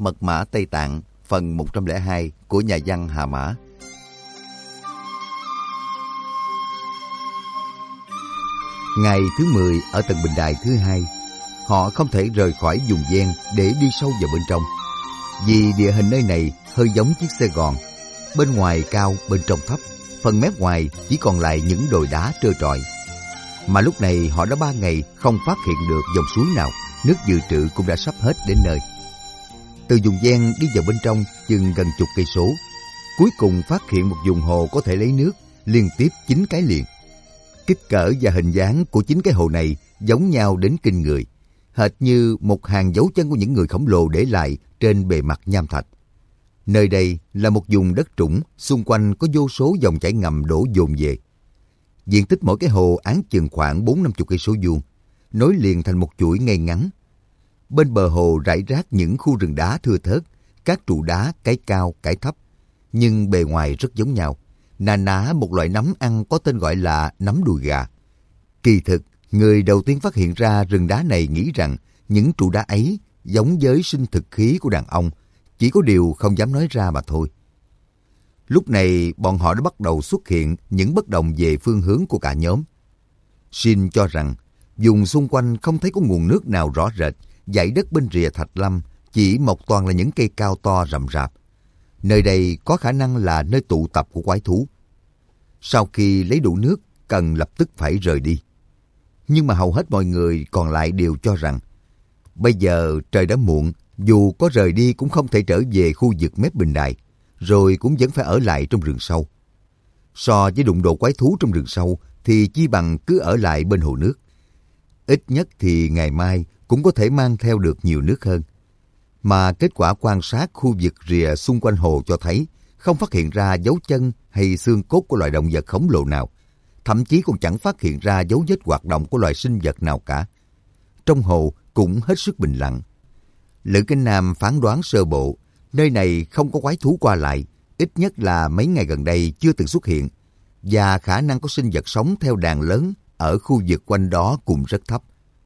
Mật mã Tây Tạng, phần 102 của nhà văn Hà Mã. Ngày thứ 10 ở tầng bình đài thứ 2, họ không thể rời khỏi vùng ven để đi sâu vào bên trong. Vì địa hình nơi này hơi giống chiếc xe gòn, bên ngoài cao, bên trong thấp, phần mép ngoài chỉ còn lại những đồi đá trơ trọi. Mà lúc này họ đã 3 ngày không phát hiện được dòng suối nào, nước dự trữ cũng đã sắp hết đến nơi. Từ vùng ven đi vào bên trong chừng gần chục cây số, cuối cùng phát hiện một vùng hồ có thể lấy nước, liên tiếp 9 cái liền. Kích cỡ và hình dáng của 9 cái hồ này giống nhau đến kinh người, hệt như một hàng dấu chân của những người khổng lồ để lại trên bề mặt nham thạch. Nơi đây là một vùng đất trũng, xung quanh có vô số dòng chảy ngầm đổ dồn về. Diện tích mỗi cái hồ áng chừng khoảng 40-50 cây số vuông, nối liền thành một chuỗi ngay ngắn. Bên bờ hồ rải rác những khu rừng đá thưa thớt, các trụ đá cái cao cái thấp, nhưng bề ngoài rất giống nhau. Na ná một loại nấm ăn có tên gọi là nấm đùi gà. Kỳ thực, người đầu tiên phát hiện ra rừng đá này nghĩ rằng những trụ đá ấy giống với sinh thực khí của đàn ông, chỉ có điều không dám nói ra mà thôi. Lúc này, bọn họ đã bắt đầu xuất hiện những bất đồng về phương hướng của cả nhóm. Shin cho rằng, vùng xung quanh không thấy có nguồn nước nào rõ rệt, dãy đất bên rìa Thạch Lâm chỉ mọc toàn là những cây cao to rậm rạp. Nơi đây có khả năng là nơi tụ tập của quái thú. Sau khi lấy đủ nước, cần lập tức phải rời đi. Nhưng mà hầu hết mọi người còn lại đều cho rằng, bây giờ trời đã muộn, dù có rời đi cũng không thể trở về khu vực mép bình đài, rồi cũng vẫn phải ở lại trong rừng sâu. So với đụng độ quái thú trong rừng sâu thì chi bằng cứ ở lại bên hồ nước. Ít nhất thì ngày mai cũng có thể mang theo được nhiều nước hơn. Mà kết quả quan sát khu vực rìa xung quanh hồ cho thấy không phát hiện ra dấu chân hay xương cốt của loài động vật khổng lồ nào. Thậm chí còn chẳng phát hiện ra dấu vết hoạt động của loài sinh vật nào cả. Trong hồ cũng hết sức bình lặng. Lữ Kinh Nam phán đoán sơ bộ, nơi này không có quái thú qua lại, ít nhất là mấy ngày gần đây chưa từng xuất hiện, và khả năng có sinh vật sống theo đàn lớn ở khu vực quanh đó cũng rất thấp.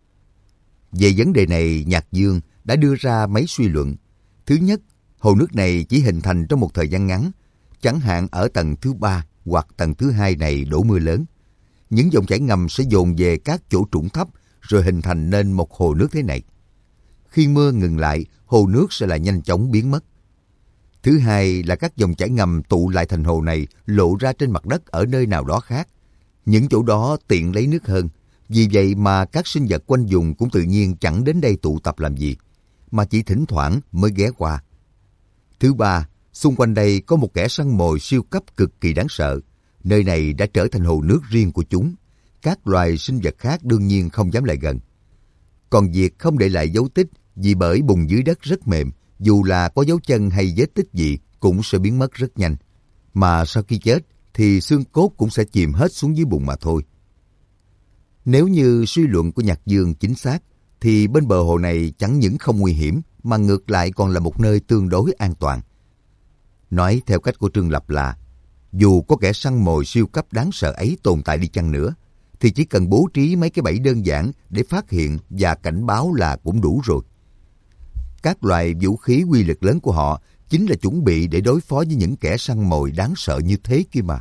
Về vấn đề này, Nhạc Dương đã đưa ra mấy suy luận. Thứ nhất, hồ nước này chỉ hình thành trong một thời gian ngắn, chẳng hạn ở tầng thứ 3 hoặc tầng thứ 2 này đổ mưa lớn. Những dòng chảy ngầm sẽ dồn về các chỗ trũng thấp rồi hình thành nên một hồ nước thế này. Khi mưa ngừng lại, hồ nước sẽ lại nhanh chóng biến mất. Thứ hai là các dòng chảy ngầm tụ lại thành hồ này lộ ra trên mặt đất ở nơi nào đó khác. Những chỗ đó tiện lấy nước hơn. Vì vậy mà các sinh vật quanh vùng cũng tự nhiên chẳng đến đây tụ tập làm gì, mà chỉ thỉnh thoảng mới ghé qua. Thứ ba, xung quanh đây có một kẻ săn mồi siêu cấp cực kỳ đáng sợ. Nơi này đã trở thành hồ nước riêng của chúng. Các loài sinh vật khác đương nhiên không dám lại gần. Còn việc không để lại dấu tích vì bởi bùn dưới đất rất mềm, dù là có dấu chân hay vết tích gì cũng sẽ biến mất rất nhanh. Mà sau khi chết thì xương cốt cũng sẽ chìm hết xuống dưới bùn mà thôi. Nếu như suy luận của Nhạc Dương chính xác, thì bên bờ hồ này chẳng những không nguy hiểm, mà ngược lại còn là một nơi tương đối an toàn. Nói theo cách của Trương Lập là, dù có kẻ săn mồi siêu cấp đáng sợ ấy tồn tại đi chăng nữa, thì chỉ cần bố trí mấy cái bẫy đơn giản để phát hiện và cảnh báo là cũng đủ rồi. Các loại vũ khí uy lực lớn của họ chính là chuẩn bị để đối phó với những kẻ săn mồi đáng sợ như thế kia mà.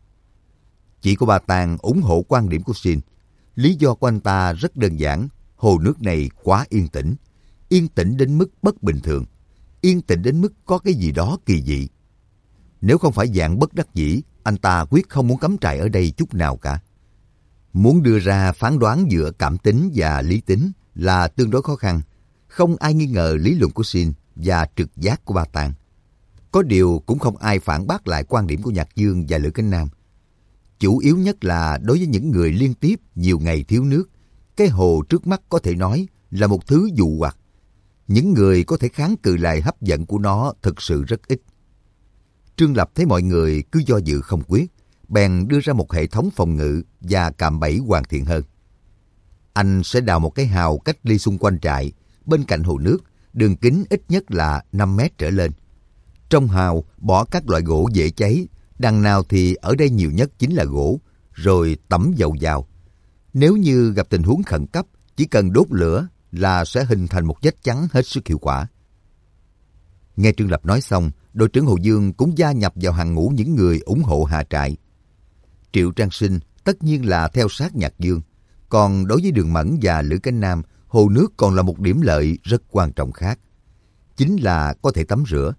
Chỉ có Ba Tàng ủng hộ quan điểm của Shin. Lý do của anh ta rất đơn giản, hồ nước này quá yên tĩnh. Yên tĩnh đến mức bất bình thường. Yên tĩnh đến mức có cái gì đó kỳ dị. Nếu không phải dạng bất đắc dĩ, anh ta quyết không muốn cắm trại ở đây chút nào cả. Muốn đưa ra phán đoán giữa cảm tính và lý tính là tương đối khó khăn. Không ai nghi ngờ lý luận của Shin và trực giác của Ba Tàng. Có điều cũng không ai phản bác lại quan điểm của Nhạc Dương và Lữ Kinh Nam. Chủ yếu nhất là đối với những người liên tiếp nhiều ngày thiếu nước, cái hồ trước mắt có thể nói là một thứ dụ hoặc. Những người có thể kháng cự lại hấp dẫn của nó thực sự rất ít. Trương Lập thấy mọi người cứ do dự không quyết, bèn đưa ra một hệ thống phòng ngự và cạm bẫy hoàn thiện hơn. Anh sẽ đào một cái hào cách ly xung quanh trại, bên cạnh hồ nước, đường kính ít nhất là 5 mét trở lên. Trong hào bỏ các loại gỗ dễ cháy, đằng nào thì ở đây nhiều nhất chính là gỗ, rồi tẩm dầu vào. Nếu như gặp tình huống khẩn cấp, chỉ cần đốt lửa là sẽ hình thành một vết chắn hết sức hiệu quả. Nghe Trương Lập nói xong, đội trưởng Hồ Dương cũng gia nhập vào hàng ngũ những người ủng hộ Hà Trại. Triệu Trang Sinh tất nhiên là theo sát Nhạc Dương. Còn đối với Đường Mẫn và Lữ Cánh Nam, hồ nước còn là một điểm lợi rất quan trọng khác. Chính là có thể tắm rửa.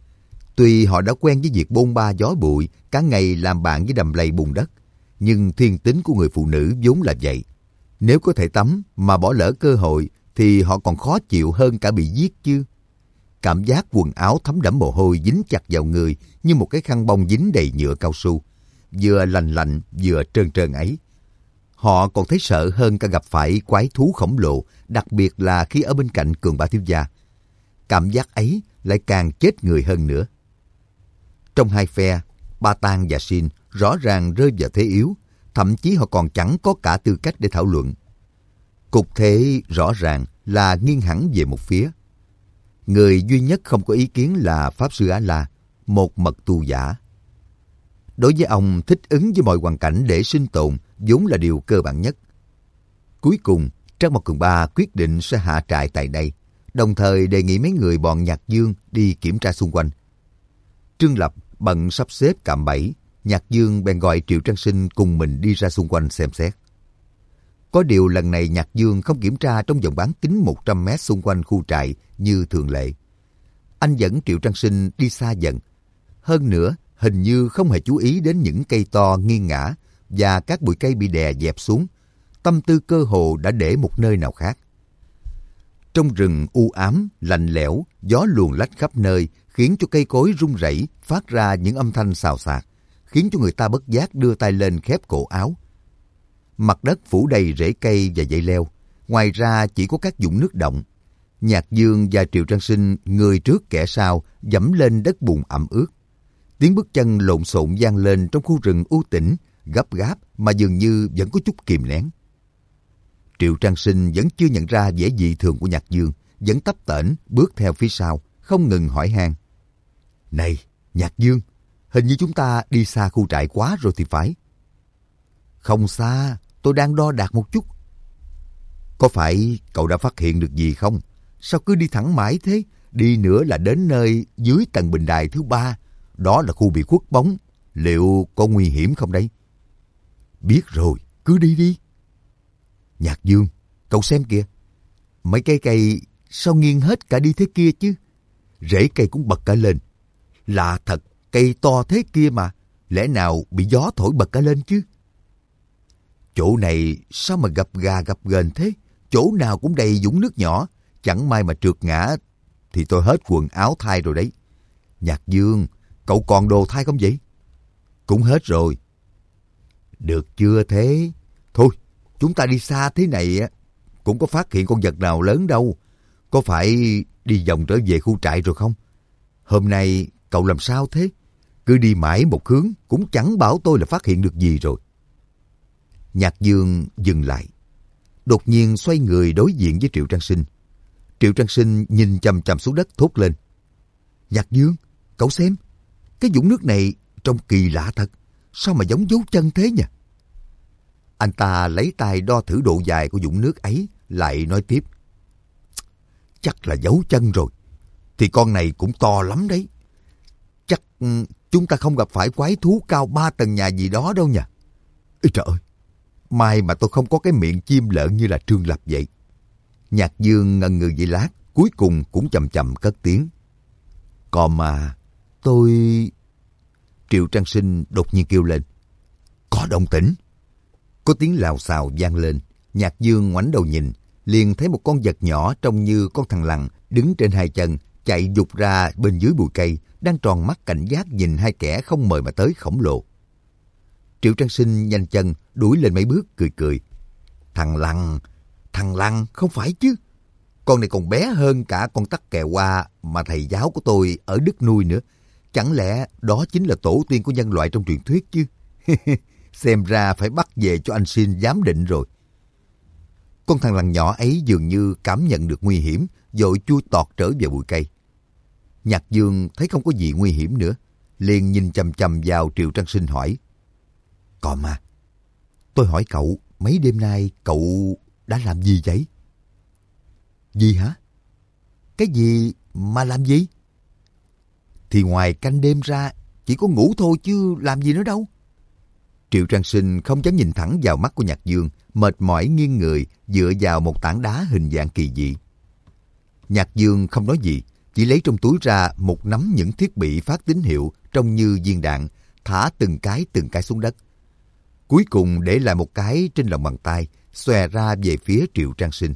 Tuy họ đã quen với việc bôn ba gió bụi, cả ngày làm bạn với đầm lầy bùn đất, nhưng thiên tính của người phụ nữ vốn là vậy. Nếu có thể tắm mà bỏ lỡ cơ hội thì họ còn khó chịu hơn cả bị giết chứ. Cảm giác quần áo thấm đẫm mồ hôi dính chặt vào người như một cái khăn bông dính đầy nhựa cao su, vừa lành lạnh vừa trơn trơn ấy. Họ còn thấy sợ hơn cả gặp phải quái thú khổng lồ, đặc biệt là khi ở bên cạnh Cường Ba thiếu gia. Cảm giác ấy lại càng chết người hơn nữa. Trong hai phe, Ba Tang và Xin rõ ràng rơi vào thế yếu, thậm chí họ còn chẳng có cả tư cách để thảo luận. Cục thế rõ ràng là nghiêng hẳn về một phía. Người duy nhất không có ý kiến là Pháp Sư Á-La, một mật tu giả. Đối với ông, thích ứng với mọi hoàn cảnh để sinh tồn vốn là điều cơ bản nhất. Cuối cùng, Trác Mộc Cường Ba quyết định sẽ hạ trại tại đây, đồng thời đề nghị mấy người bọn Nhạc Dương đi kiểm tra xung quanh. Trương Lập bận sắp xếp cạm bẫy, Nhạc Dương bèn gọi Triệu Trang Sinh cùng mình đi ra xung quanh xem xét. Có điều lần này Nhạc Dương không kiểm tra trong vòng bán kính 100 mét xung quanh khu trại như thường lệ. Anh dẫn Triệu Trang Sinh đi xa dần. Hơn nữa, hình như không hề chú ý đến những cây to nghiêng ngã và các bụi cây bị đè dẹp xuống. Tâm tư cơ hồ đã để một nơi nào khác. Trong rừng u ám, lạnh lẽo, gió luồn lách khắp nơi, khiến cho cây cối rung rẩy, phát ra những âm thanh xào xạc, khiến cho người ta bất giác đưa tay lên khép cổ áo. Mặt đất phủ đầy rễ cây và dây leo, ngoài ra chỉ có các vũng nước động. Nhạc Dương và Triệu Trang Sinh người trước kẻ sau dẫm lên đất bùn ẩm ướt. Tiếng bước chân lộn xộn vang lên trong khu rừng u tĩnh, gấp gáp mà dường như vẫn có chút kìm nén. Triệu Trang Sinh vẫn chưa nhận ra vẻ dị thường của Nhạc Dương, vẫn tấp tễnh bước theo phía sau, không ngừng hỏi han. Này, Nhạc Dương, hình như chúng ta đi xa khu trại quá rồi thì phải. Không xa, tôi đang đo đạc một chút. Có phải cậu đã phát hiện được gì không? Sao cứ đi thẳng mãi thế? Đi nữa là đến nơi dưới tầng bình đài thứ 3. Đó là khu bị khuất bóng. Liệu có nguy hiểm không đấy? Biết rồi, cứ đi đi. Nhạc Dương, cậu xem kìa. Mấy cây cây sao nghiêng hết cả đi thế kia chứ? Rễ cây cũng bật cả lên. Lạ thật, cây to thế kia mà. Lẽ nào bị gió thổi bật cả lên chứ? Chỗ này sao mà gập gà gập ghềnh thế? Chỗ nào cũng đầy vũng nước nhỏ. Chẳng may mà trượt ngã thì tôi hết quần áo thay rồi đấy. Nhạc Dương, cậu còn đồ thay không vậy? Cũng hết rồi. Được chưa thế? Thôi, chúng ta đi xa thế này cũng có phát hiện con vật nào lớn đâu. Có phải đi vòng trở về khu trại rồi không? Hôm nay cậu làm sao thế? Cứ đi mãi một hướng cũng chẳng bảo tôi là phát hiện được gì rồi. Nhạc Dương dừng lại. Đột nhiên xoay người đối diện với Triệu Trang Sinh. Triệu Trang Sinh nhìn chằm chằm xuống đất thốt lên. Nhạc Dương, cậu xem. Cái vũng nước này trông kỳ lạ thật. Sao mà giống dấu chân thế nhỉ? Anh ta lấy tay đo thử độ dài của vũng nước ấy, lại nói tiếp. Chắc là dấu chân rồi. Thì con này cũng to lắm đấy. Chắc chúng ta không gặp phải quái thú cao 3 tầng nhà gì đó đâu nhỉ? Ê trời ơi! May mà tôi không có cái miệng chim lợn như là Trương Lập vậy. Nhạc Dương ngần ngừ giây lát, cuối cùng cũng chậm chậm cất tiếng. Còn mà, tôi... Triệu Trang Sinh đột nhiên kêu lên. Có động tĩnh. Có tiếng lào xào vang lên. Nhạc Dương ngoảnh đầu nhìn, liền thấy một con vật nhỏ trông như con thằn lằn đứng trên hai chân, chạy vụt ra bên dưới bụi cây, đang tròn mắt cảnh giác nhìn hai kẻ không mời mà tới khổng lồ. Triệu Trang Sinh nhanh chân đuổi lên mấy bước cười cười. Thằng lằn không phải chứ. Con này còn bé hơn cả con tắc kè hoa mà thầy giáo của tôi ở Đức nuôi nữa. Chẳng lẽ đó chính là tổ tiên của nhân loại trong truyền thuyết chứ? Xem ra phải bắt về cho anh Xin giám định rồi. Con thằng lằn nhỏ ấy dường như cảm nhận được nguy hiểm, vội chui tọt trở về bụi cây. Nhạc Dương thấy không có gì nguy hiểm nữa, liền nhìn chằm chằm vào Triệu Trang Sinh hỏi. Còn mà, tôi hỏi cậu, mấy đêm nay cậu đã làm gì vậy? Gì hả? Cái gì mà làm gì? thì ngoài canh đêm ra, chỉ có ngủ thôi chứ làm gì nữa đâu. Triệu Trang Sinh không dám nhìn thẳng vào mắt của Nhạc Dương, mệt mỏi nghiêng người dựa vào một tảng đá hình dạng kỳ dị. Nhạc Dương không nói gì, chỉ lấy trong túi ra một nắm những thiết bị phát tín hiệu trông như viên đạn, thả từng cái xuống đất. Cuối cùng để lại một cái trên lòng bàn tay, xòe ra về phía Triệu Trang Sinh.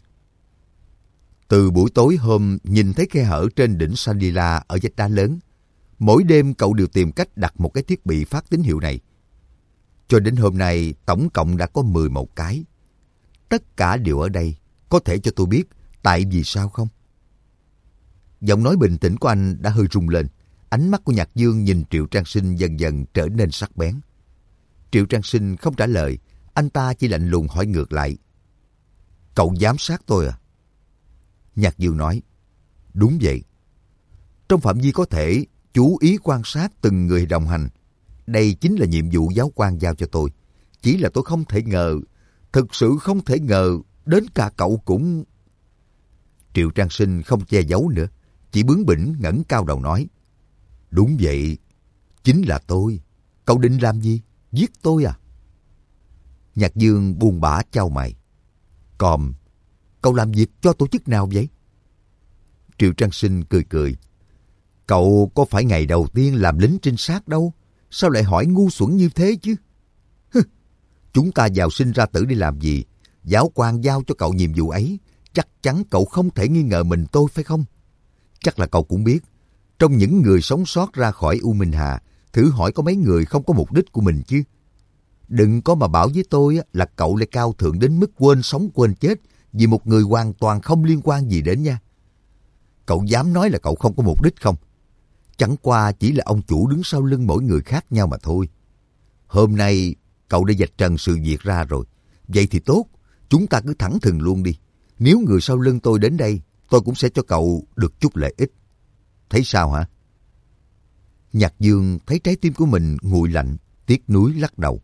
Từ buổi tối hôm nhìn thấy khe hở trên đỉnh Shangri-La ở vách đá lớn, mỗi đêm cậu đều tìm cách đặt một cái thiết bị phát tín hiệu này. Cho đến hôm nay, tổng cộng đã có 11 cái. Tất cả đều ở đây. Có thể cho tôi biết tại vì sao không? Giọng nói bình tĩnh của anh đã hơi rung lên. Ánh mắt của Nhạc Dương nhìn Triệu Trang Sinh dần dần trở nên sắc bén. Triệu Trang Sinh không trả lời. Anh ta chỉ lạnh lùng hỏi ngược lại. Cậu giám sát tôi à? Nhạc Dương nói. Đúng vậy. Trong phạm vi có thể, chú ý quan sát từng người đồng hành. Đây chính là nhiệm vụ giáo quan giao cho tôi. Chỉ là tôi không thể ngờ, thực sự không thể ngờ, đến cả cậu cũng... Triệu Trang Sinh không che giấu nữa, chỉ bướng bỉnh ngẩng cao đầu nói. Đúng vậy, chính là tôi. Cậu định làm gì? Giết tôi à? Nhạc Dương buông bã chau mày. Còn, cậu làm việc cho tổ chức nào vậy? Triệu Trang Sinh cười cười. Cậu có phải ngày đầu tiên làm lính trinh sát đâu. Sao lại hỏi ngu xuẩn như thế chứ? Chúng ta vào sinh ra tử đi làm gì? Giáo quan giao cho cậu nhiệm vụ ấy. Chắc chắn cậu không thể nghi ngờ mình tôi phải không? Chắc là cậu cũng biết. Trong những người sống sót ra khỏi U Minh Hà, thử hỏi có mấy người không có mục đích của mình chứ? Đừng có mà bảo với tôi là cậu lại cao thượng đến mức quên sống quên chết vì một người hoàn toàn không liên quan gì đến nha. Cậu dám nói là cậu không có mục đích không? Chẳng qua chỉ là ông chủ đứng sau lưng mỗi người khác nhau mà thôi. Hôm nay cậu đã vạch trần sự việc ra rồi. Vậy thì tốt, chúng ta cứ thẳng thừng luôn đi. Nếu người sau lưng tôi đến đây, tôi cũng sẽ cho cậu được chút lợi ích. Thấy sao hả? Nhạc Dương thấy trái tim của mình nguội lạnh, tiếc nuối lắc đầu.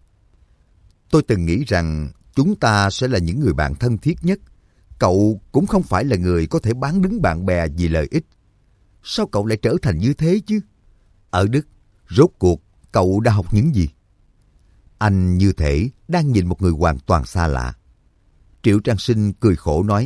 Tôi từng nghĩ rằng chúng ta sẽ là những người bạn thân thiết nhất. Cậu cũng không phải là người có thể bán đứng bạn bè vì lợi ích. Sao cậu lại trở thành như thế chứ? Ở Đức, rốt cuộc cậu đã học những gì? Anh như thể đang nhìn một người hoàn toàn xa lạ. Triệu Trang Sinh cười khổ nói.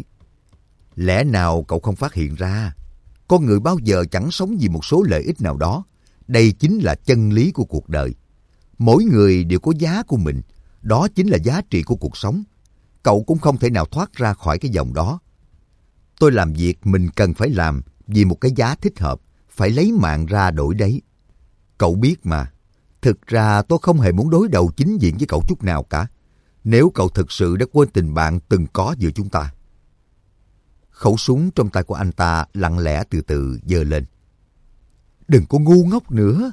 Lẽ nào cậu không phát hiện ra? Con người bao giờ chẳng sống vì một số lợi ích nào đó. Đây chính là chân lý của cuộc đời. Mỗi người đều có giá của mình. Đó chính là giá trị của cuộc sống. Cậu cũng không thể nào thoát ra khỏi cái dòng đó. Tôi làm việc mình cần phải làm vì một cái giá thích hợp, phải lấy mạng ra đổi đấy. Cậu biết mà, thực ra tôi không hề muốn đối đầu chính diện với cậu chút nào cả. Nếu cậu thực sự đã quên tình bạn từng có giữa chúng ta. Khẩu súng trong tay của anh ta lặng lẽ từ từ giơ lên. Đừng có ngu ngốc nữa.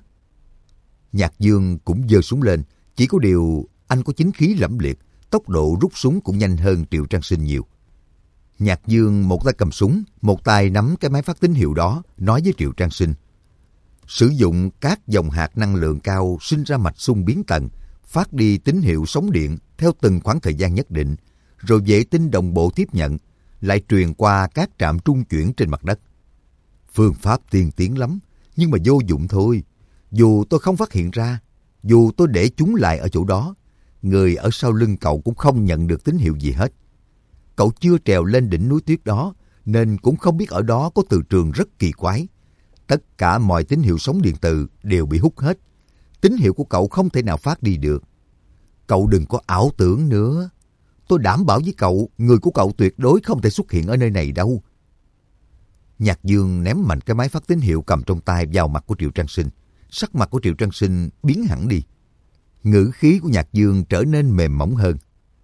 Nhạc Dương cũng giơ súng lên, chỉ có điều anh có chính khí lẫm liệt, tốc độ rút súng cũng nhanh hơn Triệu Trang Sinh nhiều. Nhạc Dương một tay cầm súng, một tay nắm cái máy phát tín hiệu đó, nói với Triệu Trang Sinh. Sử dụng các dòng hạt năng lượng cao sinh ra mạch xung biến tần, phát đi tín hiệu sóng điện theo từng khoảng thời gian nhất định, rồi vệ tinh đồng bộ tiếp nhận, lại truyền qua các trạm trung chuyển trên mặt đất. Phương pháp tiên tiến lắm, nhưng mà vô dụng thôi. Dù tôi không phát hiện ra, dù tôi để chúng lại ở chỗ đó, người ở sau lưng cậu cũng không nhận được tín hiệu gì hết. Cậu chưa trèo lên đỉnh núi tuyết đó, nên cũng không biết ở đó có từ trường rất kỳ quái. Tất cả mọi tín hiệu sóng điện từ đều bị hút hết. Tín hiệu của cậu không thể nào phát đi được. Cậu đừng có ảo tưởng nữa. Tôi đảm bảo với cậu, người của cậu tuyệt đối không thể xuất hiện ở nơi này đâu. Nhạc Dương ném mạnh cái máy phát tín hiệu cầm trong tay vào mặt của Triệu Trang Sinh. Sắc mặt của Triệu Trang Sinh biến hẳn đi. Ngữ khí của Nhạc Dương trở nên mềm mỏng hơn.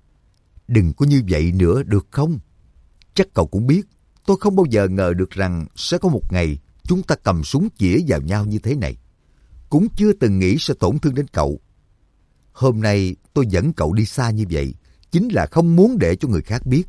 Đừng có như vậy nữa được không? Chắc cậu cũng biết, tôi không bao giờ ngờ được rằng sẽ có một ngày chúng ta cầm súng chĩa vào nhau như thế này. Cũng chưa từng nghĩ sẽ tổn thương đến cậu. Hôm nay tôi dẫn cậu đi xa như vậy, chính là không muốn để cho người khác biết.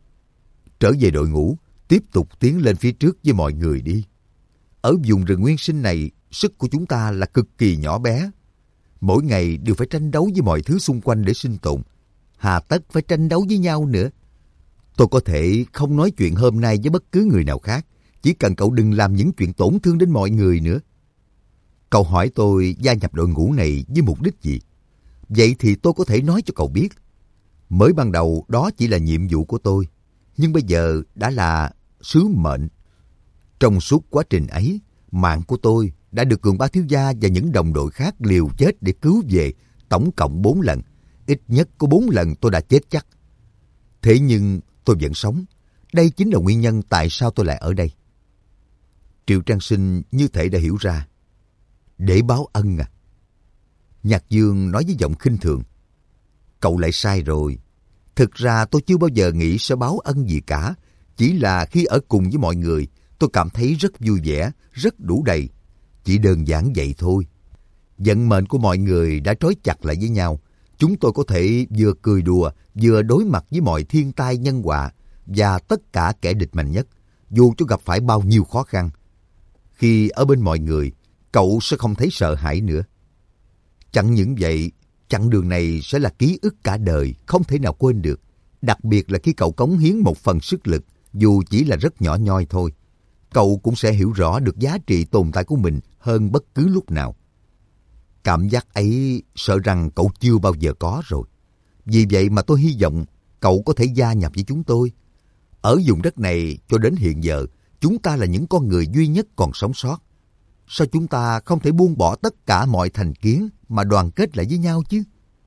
Trở về đội ngũ, tiếp tục tiến lên phía trước với mọi người đi. Ở vùng rừng nguyên sinh này, sức của chúng ta là cực kỳ nhỏ bé. Mỗi ngày đều phải tranh đấu với mọi thứ xung quanh để sinh tồn. Hà tất phải tranh đấu với nhau nữa. Tôi có thể không nói chuyện hôm nay với bất cứ người nào khác. Chỉ cần cậu đừng làm những chuyện tổn thương đến mọi người nữa. Cậu hỏi tôi gia nhập đội ngũ này với mục đích gì? Vậy thì tôi có thể nói cho cậu biết. Mới ban đầu đó chỉ là nhiệm vụ của tôi, nhưng bây giờ đã là sứ mệnh. Trong suốt quá trình ấy, mạng của tôi đã được Cường Ba thiếu gia và những đồng đội khác liều chết để cứu về, tổng cộng 4 lần. Ít nhất có 4 lần tôi đã chết chắc. Thế nhưng tôi vẫn sống. Đây chính là nguyên nhân tại sao tôi lại ở đây. Triệu Trang Sinh như thể đã hiểu ra. Để báo ân à? Nhạc Dương nói với giọng khinh thường. Cậu lại sai rồi. Thực ra tôi chưa bao giờ nghĩ sẽ báo ân gì cả. Chỉ là khi ở cùng với mọi người, tôi cảm thấy rất vui vẻ, rất đủ đầy. Chỉ đơn giản vậy thôi. Vận mệnh của mọi người đã trói chặt lại với nhau. Chúng tôi có thể vừa cười đùa, vừa đối mặt với mọi thiên tai nhân họa và tất cả kẻ địch mạnh nhất, dù cho gặp phải bao nhiêu khó khăn. Khi ở bên mọi người, cậu sẽ không thấy sợ hãi nữa. Chẳng những vậy, chặng đường này sẽ là ký ức cả đời, không thể nào quên được. Đặc biệt là khi cậu cống hiến một phần sức lực, dù chỉ là rất nhỏ nhoi thôi. Cậu cũng sẽ hiểu rõ được giá trị tồn tại của mình hơn bất cứ lúc nào. Cảm giác ấy sợ rằng cậu chưa bao giờ có rồi. Vì vậy mà tôi hy vọng cậu có thể gia nhập với chúng tôi. Ở vùng đất này cho đến hiện giờ, chúng ta là những con người duy nhất còn sống sót. Sao chúng ta không thể buông bỏ tất cả mọi thành kiến mà đoàn kết lại với nhau chứ?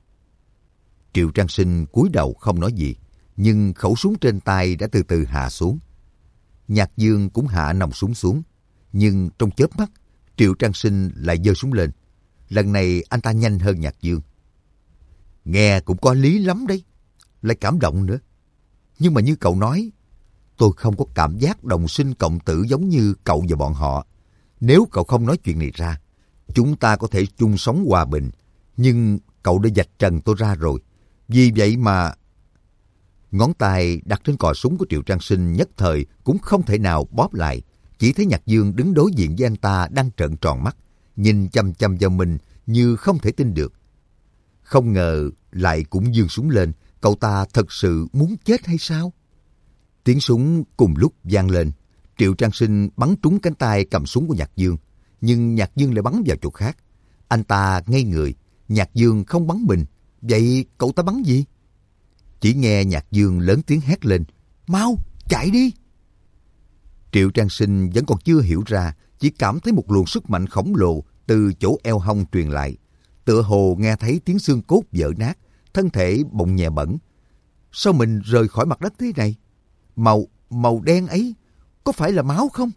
Triệu Trang Sinh cúi đầu không nói gì, nhưng khẩu súng trên tay đã từ từ hạ xuống. Nhạc Dương cũng hạ nòng súng xuống, nhưng trong chớp mắt, Triệu Trang Sinh lại giơ súng lên. Lần này anh ta nhanh hơn Nhạc Dương. Nghe cũng có lý lắm đấy, lại cảm động nữa. Nhưng mà như cậu nói, tôi không có cảm giác đồng sinh cộng tử giống như cậu và bọn họ. Nếu cậu không nói chuyện này ra, chúng ta có thể chung sống hòa bình. Nhưng cậu đã vạch trần tôi ra rồi. Vì vậy mà... Ngón tay đặt trên cò súng của Triệu Trang Sinh nhất thời cũng không thể nào bóp lại. Chỉ thấy Nhạc Dương đứng đối diện với anh ta đang trợn tròn mắt, nhìn chăm chăm vào mình như không thể tin được. Không ngờ lại cũng giương súng lên, cậu ta thật sự muốn chết hay sao? Tiếng súng cùng lúc vang lên. Triệu Trang Sinh bắn trúng cánh tay cầm súng của Nhạc Dương, nhưng Nhạc Dương lại bắn vào chỗ khác. Anh ta ngây người, Nhạc Dương không bắn mình, vậy cậu ta bắn gì? Chỉ nghe Nhạc Dương lớn tiếng hét lên, mau, chạy đi! Triệu Trang Sinh vẫn còn chưa hiểu ra, chỉ cảm thấy một luồng sức mạnh khổng lồ từ chỗ eo hông truyền lại. Tựa hồ nghe thấy tiếng xương cốt vỡ nát, thân thể bỗng nhẹ bẫng. Sao mình rời khỏi mặt đất thế này? Màu đen ấy, có phải là máu không?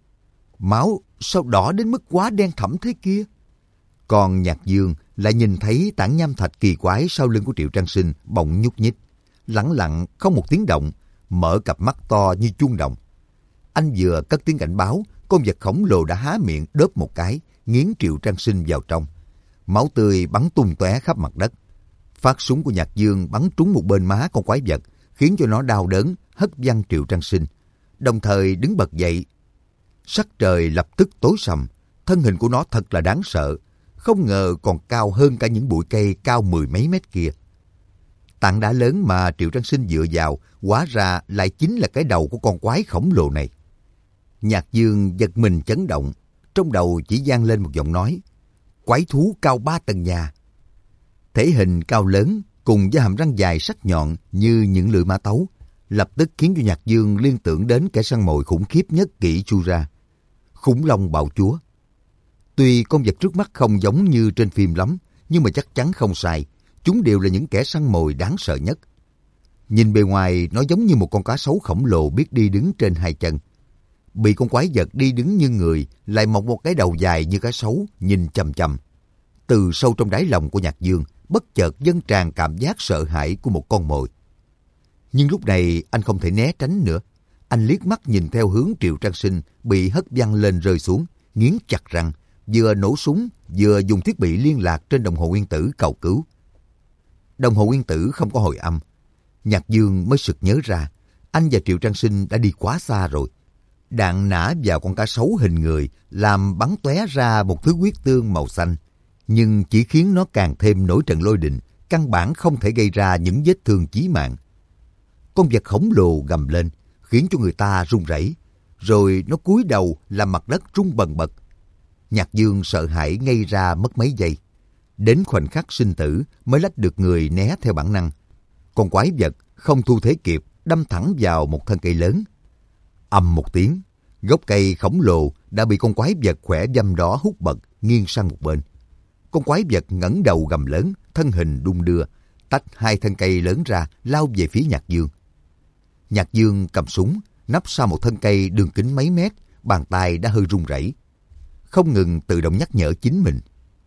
Máu sao đỏ đến mức quá đen thẫm thế kia? Còn Nhạc Dương lại nhìn thấy tảng nham thạch kỳ quái sau lưng của Triệu Trang Sinh bỗng nhúc nhích, lẳng lặng không một tiếng động, mở cặp mắt to như chuông đồng. Anh vừa cất tiếng cảnh báo, con vật khổng lồ đã há miệng đớp một cái, nghiến Triệu Trang Sinh vào trong. Máu tươi bắn tung tóe khắp mặt đất. Phát súng của Nhạc Dương bắn trúng một bên má con quái vật, khiến cho nó đau đớn, hất văng Triệu Trang Sinh, đồng thời đứng bật dậy. Sắc trời lập tức tối sầm, thân hình của nó thật là đáng sợ, không ngờ còn cao hơn cả những bụi cây cao 10 mấy mét kia. Tảng đá lớn mà Triệu Trang Sinh dựa vào, hóa ra lại chính là cái đầu của con quái khổng lồ này. Nhạc Dương giật mình chấn động, trong đầu chỉ vang lên một giọng nói, quái thú cao 3 tầng nhà. Thể hình cao lớn cùng với hàm răng dài sắc nhọn như những lưỡi mã tấu, lập tức khiến cho Nhạc Dương liên tưởng đến kẻ săn mồi khủng khiếp nhất kỷ Chura, khủng long bạo chúa. Tuy con vật trước mắt không giống như trên phim lắm, nhưng mà chắc chắn không sai, chúng đều là những kẻ săn mồi đáng sợ nhất. Nhìn bề ngoài nó giống như một con cá sấu khổng lồ biết đi đứng trên hai chân. Bị con quái vật đi đứng như người lại mọc một cái đầu dài như cá sấu nhìn chằm chằm. Từ sâu trong đáy lòng của Nhạc Dương bất chợt dâng tràn cảm giác sợ hãi của một con mồi. Nhưng lúc này anh không thể né tránh nữa. Anh liếc mắt nhìn theo hướng Triệu Trang Sinh bị hất văng lên rơi xuống, nghiến chặt răng, vừa nổ súng vừa dùng thiết bị liên lạc trên đồng hồ nguyên tử cầu cứu. Đồng hồ nguyên tử không có hồi âm. Nhạc Dương mới sực nhớ ra, anh và Triệu Trang Sinh đã đi quá xa rồi. Đạn nã vào con cá sấu hình người làm bắn tóe ra một thứ huyết tương màu xanh, nhưng chỉ khiến nó càng thêm nổi trận lôi đình, căn bản không thể gây ra những vết thương chí mạng. Con vật khổng lồ gầm lên, khiến cho người ta run rẩy, rồi nó cúi đầu làm mặt đất rung bần bật. Nhạc Dương sợ hãi ngây ra mất mấy giây. Đến khoảnh khắc sinh tử mới lách được người né theo bản năng. Con quái vật không thu thế kịp, đâm thẳng vào một thân cây lớn. Ầm một tiếng, gốc cây khổng lồ đã bị con quái vật khỏe dâm đó hút bật, nghiêng sang một bên. Con quái vật ngẩng đầu gầm lớn, thân hình đung đưa, tách hai thân cây lớn ra, lao về phía Nhạc Dương. Nhạc Dương cầm súng, nấp sau một thân cây đường kính mấy mét, bàn tay đã hơi run rẩy, không ngừng tự động nhắc nhở chính mình.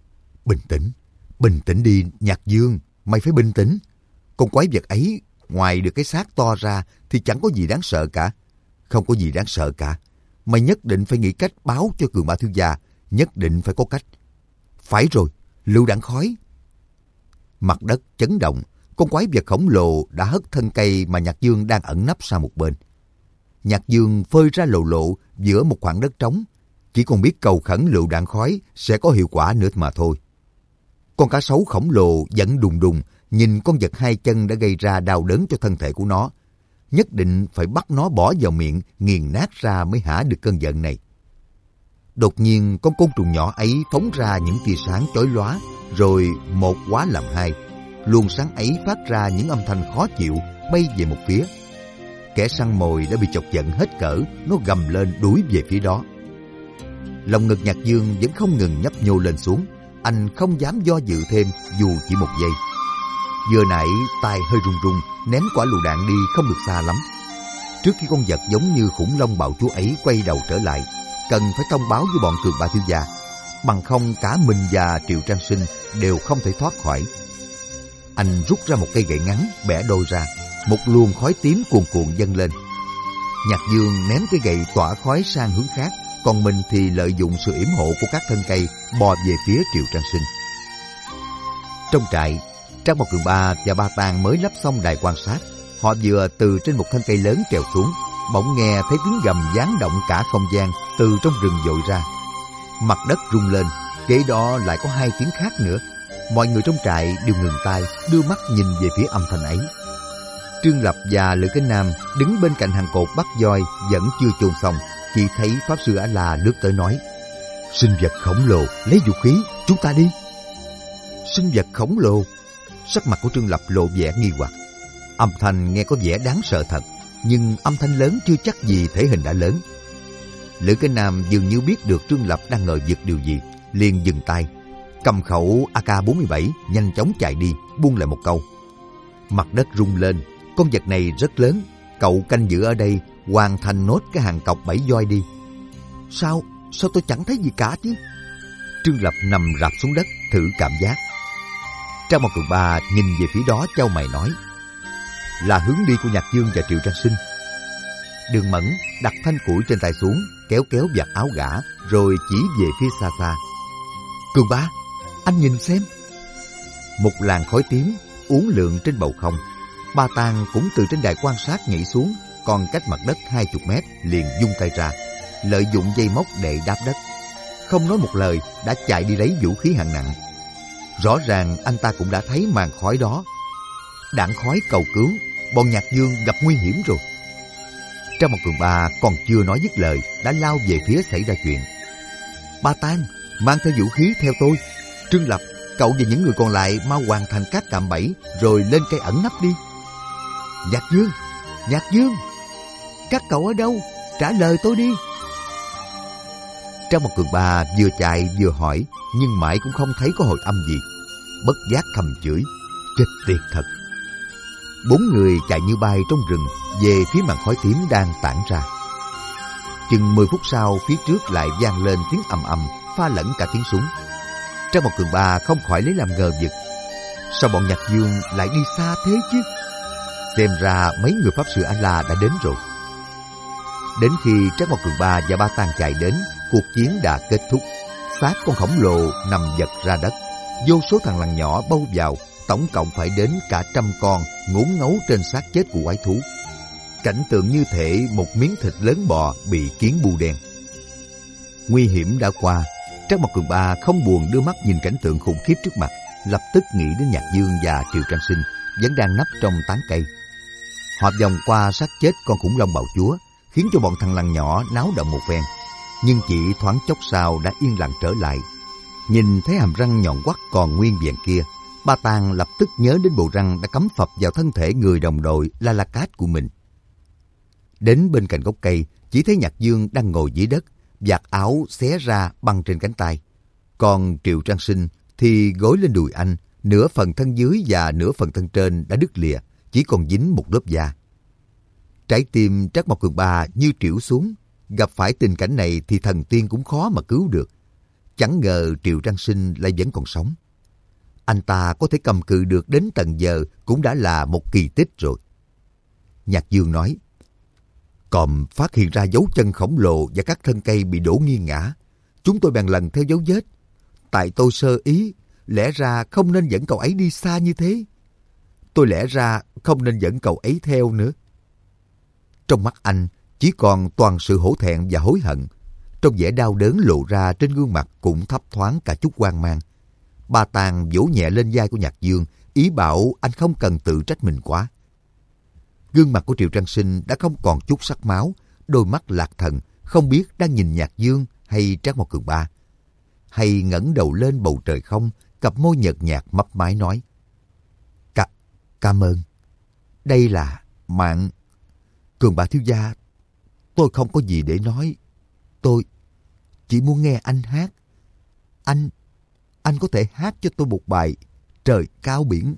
Bình tĩnh đi Nhạc Dương, mày phải bình tĩnh. Con quái vật ấy, ngoài được cái xác to ra thì chẳng có gì đáng sợ cả. Không có gì đáng sợ cả. Mày nhất định phải nghĩ cách báo cho Cường Ba thiếu gia, nhất định phải có cách. Phải rồi, lựu đạn khói. Mặt đất chấn động, con quái vật khổng lồ đã hất thân cây mà Nhạc Dương đang ẩn nấp sang một bên. Nhạc Dương phơi ra lộ lộ giữa một khoảng đất trống, chỉ còn biết cầu khẩn lựu đạn khói sẽ có hiệu quả nữa mà thôi. Con cá sấu khổng lồ vẫn đùng đùng, nhìn con vật hai chân đã gây ra đau đớn cho thân thể của nó. Nhất định phải bắt nó bỏ vào miệng, nghiền nát ra mới hả được cơn giận này. Đột nhiên con côn trùng nhỏ ấy phóng ra những tia sáng chói lóa, rồi một hóa làm hai. Luồng sáng ấy phát ra những âm thanh khó chịu, bay về một phía. Kẻ săn mồi đã bị chọc giận hết cỡ, nó gầm lên đuổi về phía đó. Lòng ngực Nhạc Dương vẫn không ngừng nhấp nhô lên xuống, anh không dám do dự thêm dù chỉ một giây. Vừa nãy tay hơi run run, ném quả lựu đạn đi không được xa lắm. Trước khi con vật giống như khủng long bạo chúa ấy quay đầu trở lại, cần phải thông báo với bọn Cường Ba thiếu gia, bằng không cả mình và Triệu Trang Sinh đều không thể thoát khỏi. Anh rút ra một cây gậy ngắn, bẻ đôi ra, một luồng khói tím cuồn cuộn dâng lên. Nhạc Dương ném cây gậy tỏa khói sang hướng khác, còn mình thì lợi dụng sự yểm hộ của các thân cây bò về phía Triệu Trang Sinh. Trong trại, Trang Một Cường Ba và Ba Tàng mới lắp xong đài quan sát. Họ vừa từ trên một thân cây lớn trèo xuống, bỗng nghe thấy tiếng gầm giáng động cả không gian từ trong rừng dội ra. Mặt đất rung lên, kế đó lại có hai tiếng khác nữa. Mọi người trong trại đều ngừng tay, đưa mắt nhìn về phía âm thanh ấy. Trương Lập và Lữ Cái Nam đứng bên cạnh hàng cột bắt voi vẫn chưa chôn xong, chỉ thấy Pháp Sư A La lướt tới nói: sinh vật khổng lồ, lấy vũ khí, chúng ta đi. Sinh vật khổng lồ? Sắc mặt của Trương Lập lộ vẻ nghi hoặc. Âm thanh nghe có vẻ đáng sợ thật, nhưng âm thanh lớn chưa chắc gì thể hình đã lớn. Lữ Cái Nam dường như biết được Trương Lập đang ngờ vực điều gì, liền dừng tay, cầm khẩu AK-47 nhanh chóng chạy đi, buông lại một câu: mặt đất rung lên, con vật này rất lớn, cậu canh giữ ở đây, hoàn thành nốt cái hàng cọc 7 voi đi. Sao tôi chẳng thấy gì cả chứ? Trương Lập nằm rạp xuống đất thử cảm giác. Trang Một Cường Ba nhìn về phía đó chau mày nói: là hướng đi của Nhạc Dương và Triệu Trang Sinh. Đường Mẫn đặt thanh củi trên tay xuống, kéo vạt áo gã, rồi chỉ về phía xa xa. Cường Ba, anh nhìn xem. Một làn khói tím uốn lượn trên bầu không. Ba Tàng cũng từ trên đài quan sát nhảy xuống, còn cách mặt đất 20 mét liền vung tay ra, lợi dụng dây móc để đáp đất. Không nói một lời đã chạy đi lấy vũ khí hạng nặng. Rõ ràng anh ta cũng đã thấy màn khói đó. Đạn khói cầu cứu, bọn Nhạc Dương gặp nguy hiểm rồi. Trang Một Cường Ba còn chưa nói dứt lời đã lao về phía xảy ra chuyện. Ba Tàng, mang theo vũ khí theo tôi. Trương Lập, cậu và những người còn lại mau hoàn thành các cạm bẫy rồi lên cây ẩn nấp đi. Nhạc Dương, các cậu ở đâu? Trả lời tôi đi. Trang Một Cường Ba vừa chạy vừa hỏi, nhưng mãi cũng không thấy có hồi âm gì. Bất giác thầm chửi: chết tiệt thật. 4 người chạy như bay trong rừng về phía màn khói tím đang tản ra. Chừng 10 phút sau, phía trước lại vang lên tiếng ầm ầm pha lẫn cả tiếng súng. Trang Một Cường Ba không khỏi lấy làm ngờ vực. Sao bọn Nhạc Dương lại đi xa thế chứ? Xem ra mấy người Pháp Sư A La đã đến rồi. Đến khi Trang Một Cường Ba và Ba Tàng chạy đến, cuộc chiến đã kết thúc. Xác con khổng lồ nằm vật ra đất, vô số thằng lằn nhỏ bâu vào, tổng cộng phải đến cả 100 con ngốn ngấu trên xác chết của quái thú. Cảnh tượng như thể một miếng thịt lớn bò bị kiến bu đen. Nguy hiểm đã qua, Trang Một Cường Ba không buồn đưa mắt nhìn cảnh tượng khủng khiếp trước mặt, lập tức nghĩ đến Nhạc Dương và Triệu Trang Sinh vẫn đang nấp trong tán cây. Họ vòng qua xác chết con khủng long bạo chúa, khiến cho bọn thằng lằn nhỏ náo động một phen. nhưng chỉ thoáng chốc sau đã yên lặng trở lại. Nhìn thấy hàm răng nhọn quắt còn nguyên vẹn kia, Ba Tàng lập tức nhớ đến bộ răng đã cắm phập vào thân thể người đồng đội La Cát của mình. Đến bên cạnh gốc cây, chỉ thấy Nhạc Dương đang ngồi dưới đất, vạt áo xé ra băng trên cánh tay. Còn Triệu Trang Sinh thì gối lên đùi anh, nửa phần thân dưới và nửa phần thân trên đã đứt lìa, chỉ còn dính một lớp da. Trái tim Trác Mộc Cường Ba như trĩu xuống, gặp phải tình cảnh này thì thần tiên cũng khó mà cứu được. Chẳng ngờ Triệu Trang Sinh lại vẫn còn sống. Anh ta có thể cầm cự được đến tận giờ cũng đã là một kỳ tích rồi. Nhạc Dương nói, Còm phát hiện ra dấu chân khổng lồ và các thân cây bị đổ nghiêng ngã. Chúng tôi bèn lần theo dấu vết. Tại tôi sơ ý, lẽ ra không nên dẫn cậu ấy đi xa như thế. Tôi lẽ ra không nên dẫn cậu ấy theo nữa. Trong mắt anh chỉ còn toàn sự hổ thẹn và hối hận. Trong vẻ đau đớn lộ ra trên gương mặt cũng thấp thoáng cả chút hoang mang. Ba Tàng vỗ nhẹ lên vai của Nhạc Dương, ý bảo anh không cần tự trách mình quá. Gương mặt của Triệu Trang Sinh đã không còn chút sắc máu, đôi mắt lạc thần, không biết đang nhìn Nhạc Dương hay Trác Mộc Cường Ba. Hay ngẩng đầu lên bầu trời không, cặp môi nhợt nhạt mấp máy nói, Cảm ơn. Đây là mạng. Cường Ba thiếu gia, tôi không có gì để nói. Tôi chỉ muốn nghe anh hát. Anh có thể hát cho tôi một bài Trời Cao Biển.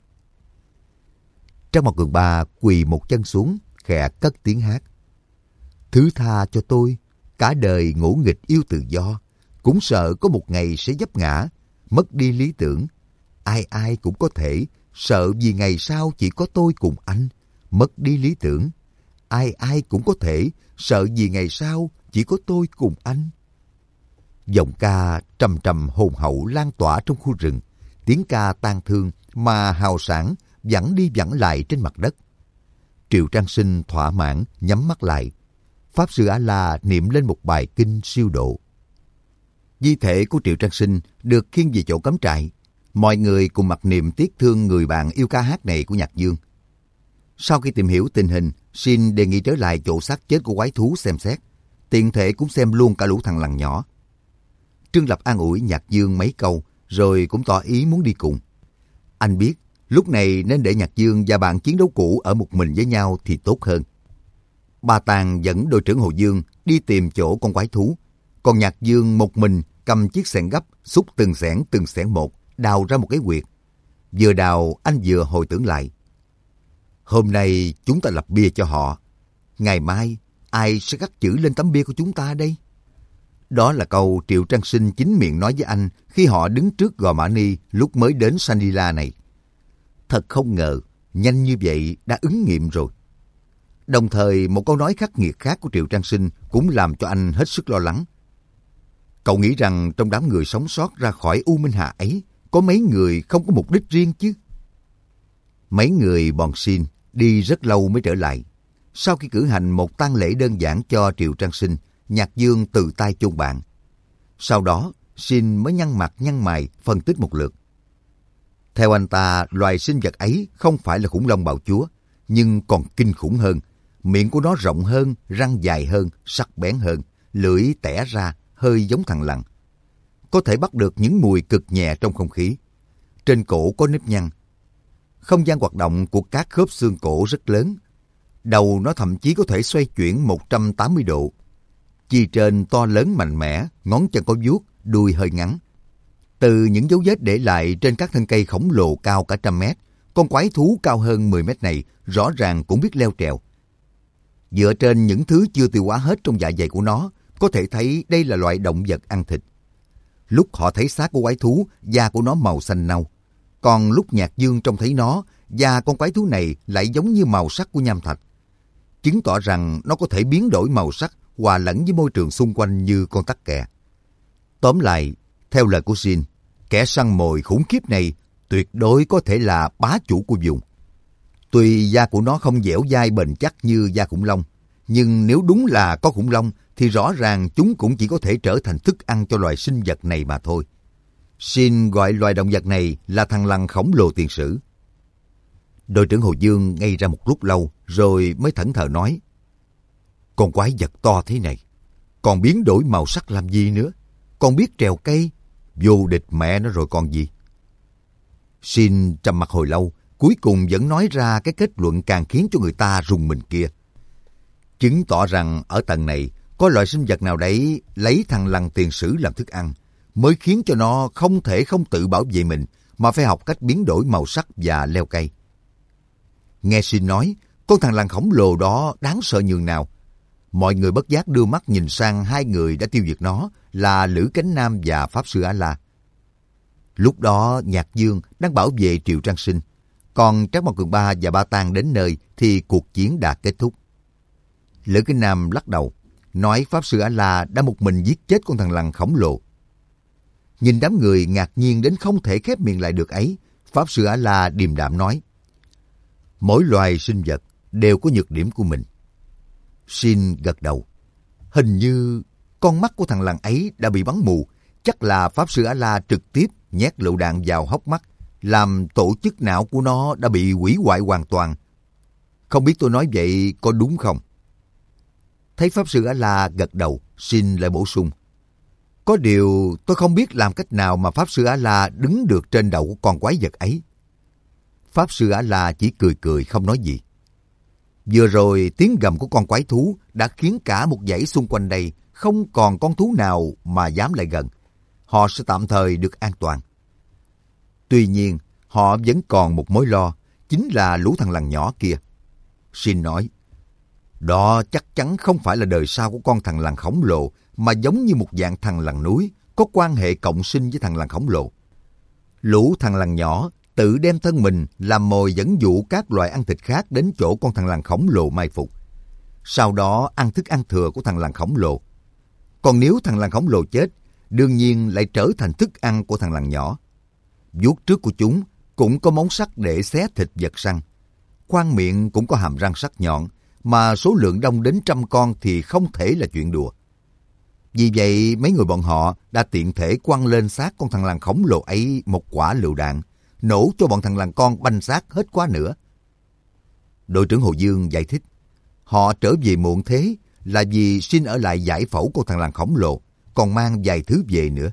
Trác Mộc Cường Ba quỳ một chân xuống, khẽ cất tiếng hát. Thứ tha cho tôi, cả đời ngỗ nghịch yêu tự do, cũng sợ có một ngày sẽ vấp ngã, mất đi lý tưởng. Ai ai cũng có thể, sợ vì ngày sau chỉ có tôi cùng anh, mất đi lý tưởng. Ai ai cũng có thể, sợ vì ngày sau chỉ có tôi cùng anh. Giọng ca trầm trầm hồn hậu lan tỏa trong khu rừng, tiếng ca tang thương mà hào sảng vẳng đi vẳng lại trên mặt đất. Triệu Trang Sinh thỏa mãn nhắm mắt lại. Pháp sư A-la niệm lên một bài kinh siêu độ. Di thể của Triệu Trang Sinh được khiêng về chỗ cắm trại. Mọi người cùng mặc niệm tiếc thương người bạn yêu ca hát này của Nhạc Dương. Sau khi tìm hiểu tình hình, Xin đề nghị trở lại chỗ xác chết của quái thú xem xét. Tiện thể cũng xem luôn cả lũ thằng lằn nhỏ. Trương Lập an ủi Nhạc Dương mấy câu, rồi cũng tỏ ý muốn đi cùng. Anh biết, lúc này nên để Nhạc Dương và bạn chiến đấu cũ ở một mình với nhau thì tốt hơn. Ba Tàng dẫn đội trưởng Hồ Dương đi tìm chỗ con quái thú. Còn Nhạc Dương một mình cầm chiếc xẻng gấp, xúc từng xẻng một, đào ra một cái huyệt. Vừa đào, anh vừa hồi tưởng lại. Hôm nay chúng ta lập bia cho họ. Ngày mai, ai sẽ khắc chữ lên tấm bia của chúng ta đây? Đó là câu Triệu Trang Sinh chính miệng nói với anh khi họ đứng trước Gò Mã Ni lúc mới đến Sanila này. Thật không ngờ, nhanh như vậy đã ứng nghiệm rồi. Đồng thời, một câu nói khắc nghiệt khác của Triệu Trang Sinh cũng làm cho anh hết sức lo lắng. Cậu nghĩ rằng trong đám người sống sót ra khỏi U Minh Hà ấy, có mấy người không có mục đích riêng chứ? Mấy người bọn Xin đi rất lâu mới trở lại. Sau khi cử hành một tang lễ đơn giản cho Triệu Trang Sinh, Nhạc Dương từ tay chôn bạn. Sau đó, Xin mới nhăn mặt nhăn mày phân tích một lượt. Theo anh ta, loài sinh vật ấy không phải là khủng long bào chúa, nhưng còn kinh khủng hơn. Miệng của nó rộng hơn, răng dài hơn, sắc bén hơn, lưỡi tẻ ra, hơi giống thằn lằn. Có thể bắt được những mùi cực nhẹ trong không khí. Trên cổ có nếp nhăn. Không gian hoạt động của các khớp xương cổ rất lớn. Đầu nó thậm chí có thể xoay chuyển 180 độ. Chi trên to lớn mạnh mẽ, ngón chân có vuốt, đuôi hơi ngắn. Từ những dấu vết để lại trên các thân cây khổng lồ cao cả 100 mét, con quái thú cao hơn 10 mét này rõ ràng cũng biết leo trèo. Dựa trên những thứ chưa tiêu hóa hết trong dạ dày của nó, có thể thấy đây là loại động vật ăn thịt. Lúc họ thấy xác của quái thú, da của nó màu xanh nâu. Còn lúc Nhạc Dương trông thấy nó, da con quái thú này lại giống như màu sắc của nham thạch. Chứng tỏ rằng nó có thể biến đổi màu sắc, hòa lẫn với môi trường xung quanh như con tắc kè. Tóm lại, theo lời của Xin, kẻ săn mồi khủng khiếp này tuyệt đối có thể là bá chủ của vùng. Tuy da của nó không dẻo dai bền chắc như da khủng long, nhưng nếu đúng là có khủng long thì rõ ràng chúng cũng chỉ có thể trở thành thức ăn cho loài sinh vật này mà thôi. Xin gọi loài động vật này là thằn lằn khổng lồ tiền sử. Đội trưởng Hồ Dương ngây ra một lúc lâu rồi mới thẫn thờ nói: Con quái vật to thế này, Còn biến đổi màu sắc làm gì nữa? Còn biết trèo cây, vô địch mẹ nó rồi còn gì. Shin trầm mặc hồi lâu, cuối cùng vẫn nói ra cái kết luận càng khiến cho người ta rùng mình kia. Chứng tỏ rằng ở tầng này có loại sinh vật nào đấy lấy thằn lằn tiền sử làm thức ăn, mới khiến cho nó không thể không tự bảo vệ mình mà phải học cách biến đổi màu sắc và leo cây. Nghe Shin nói, con thằn lằn khổng lồ đó đáng sợ nhường nào. Mọi người bất giác đưa mắt nhìn sang hai người đã tiêu diệt nó là Lữ Cánh Nam và Pháp Sư A-La. Lúc đó Nhạc Dương đang bảo vệ Triệu Trang Sinh, còn Trác Mộc Cường Ba và Ba Tang đến nơi thì cuộc chiến đã kết thúc. Lữ Cánh Nam lắc đầu, nói Pháp Sư A-La đã một mình giết chết con thằn lằn khổng lồ. Nhìn đám người ngạc nhiên đến không thể khép miệng lại được ấy, Pháp Sư A-La điềm đạm nói, mỗi loài sinh vật đều có nhược điểm của mình. Shin gật đầu. Hình như con mắt của thằng lằn ấy đã bị bắn mù, chắc là Pháp Sư A-La trực tiếp nhét lựu đạn vào hốc mắt, làm tổ chức não của nó đã bị hủy hoại hoàn toàn. Không biết tôi nói vậy có đúng không? Thấy Pháp Sư A-La gật đầu, Shin lại bổ sung. Có điều tôi không biết làm cách nào mà Pháp Sư A-La đứng được trên đầu của con quái vật ấy. Pháp Sư A-La chỉ cười cười không nói gì. Vừa rồi tiếng gầm của con quái thú đã khiến cả một dãy xung quanh đây không còn con thú nào mà dám lại gần. Họ sẽ tạm thời được an toàn. Tuy nhiên, họ vẫn còn một mối lo, chính là lũ thằn lằn nhỏ kia. Shin nói, đó chắc chắn không phải là đời sau của con thằn lằn khổng lồ, mà giống như một dạng thằn lằn núi, có quan hệ cộng sinh với thằn lằn khổng lồ. Lũ thằn lằn nhỏ tự đem thân mình làm mồi dẫn dụ các loài ăn thịt khác đến chỗ con thằn lằn khổng lồ mai phục. Sau đó ăn thức ăn thừa của thằn lằn khổng lồ. Còn nếu thằn lằn khổng lồ chết, đương nhiên lại trở thành thức ăn của thằn lằn nhỏ. Vuốt trước của chúng cũng có móng sắc để xé thịt vật săn. Khoang miệng cũng có hàm răng sắc nhọn, mà số lượng đông đến 100 con thì không thể là chuyện đùa. Vì vậy, mấy người bọn họ đã tiện thể quăng lên xác con thằn lằn khổng lồ ấy một quả lựu đạn, nổ cho bọn thằn lằn con banh xác hết quá nữa. Đội trưởng Hồ Dương giải thích, họ trở về muộn thế là vì Shin ở lại giải phẫu con thằn lằn khổng lồ, còn mang vài thứ về nữa.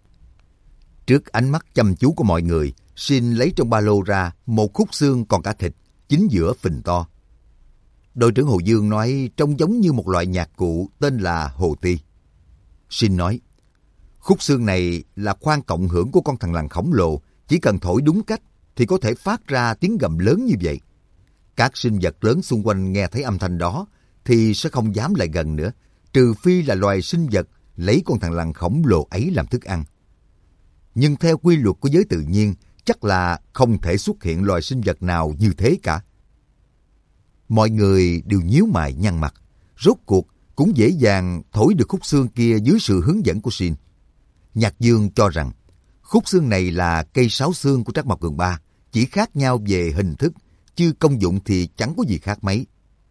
Trước ánh mắt chăm chú của mọi người, Shin lấy trong ba lô ra một khúc xương còn cả thịt, chính giữa phình to. Đội trưởng Hồ Dương nói trông giống như một loại nhạc cụ tên là hồ ti. Shin nói, khúc xương này là khoang cộng hưởng của con thằn lằn khổng lồ, chỉ cần thổi đúng cách thì có thể phát ra tiếng gầm lớn như vậy. Các sinh vật lớn xung quanh nghe thấy âm thanh đó thì sẽ không dám lại gần nữa, trừ phi là loài sinh vật lấy con thằn lằn khổng lồ ấy làm thức ăn. Nhưng theo quy luật của giới tự nhiên, chắc là không thể xuất hiện loài sinh vật nào như thế cả. Mọi người đều nhíu mày nhăn mặt, rốt cuộc cũng dễ dàng thổi được khúc xương kia dưới sự hướng dẫn của Shin. Nhạc Dương cho rằng khúc xương này là cây sáo xương của Trác Mộc Cường Ba, chỉ khác nhau về hình thức, chứ công dụng thì chẳng có gì khác mấy.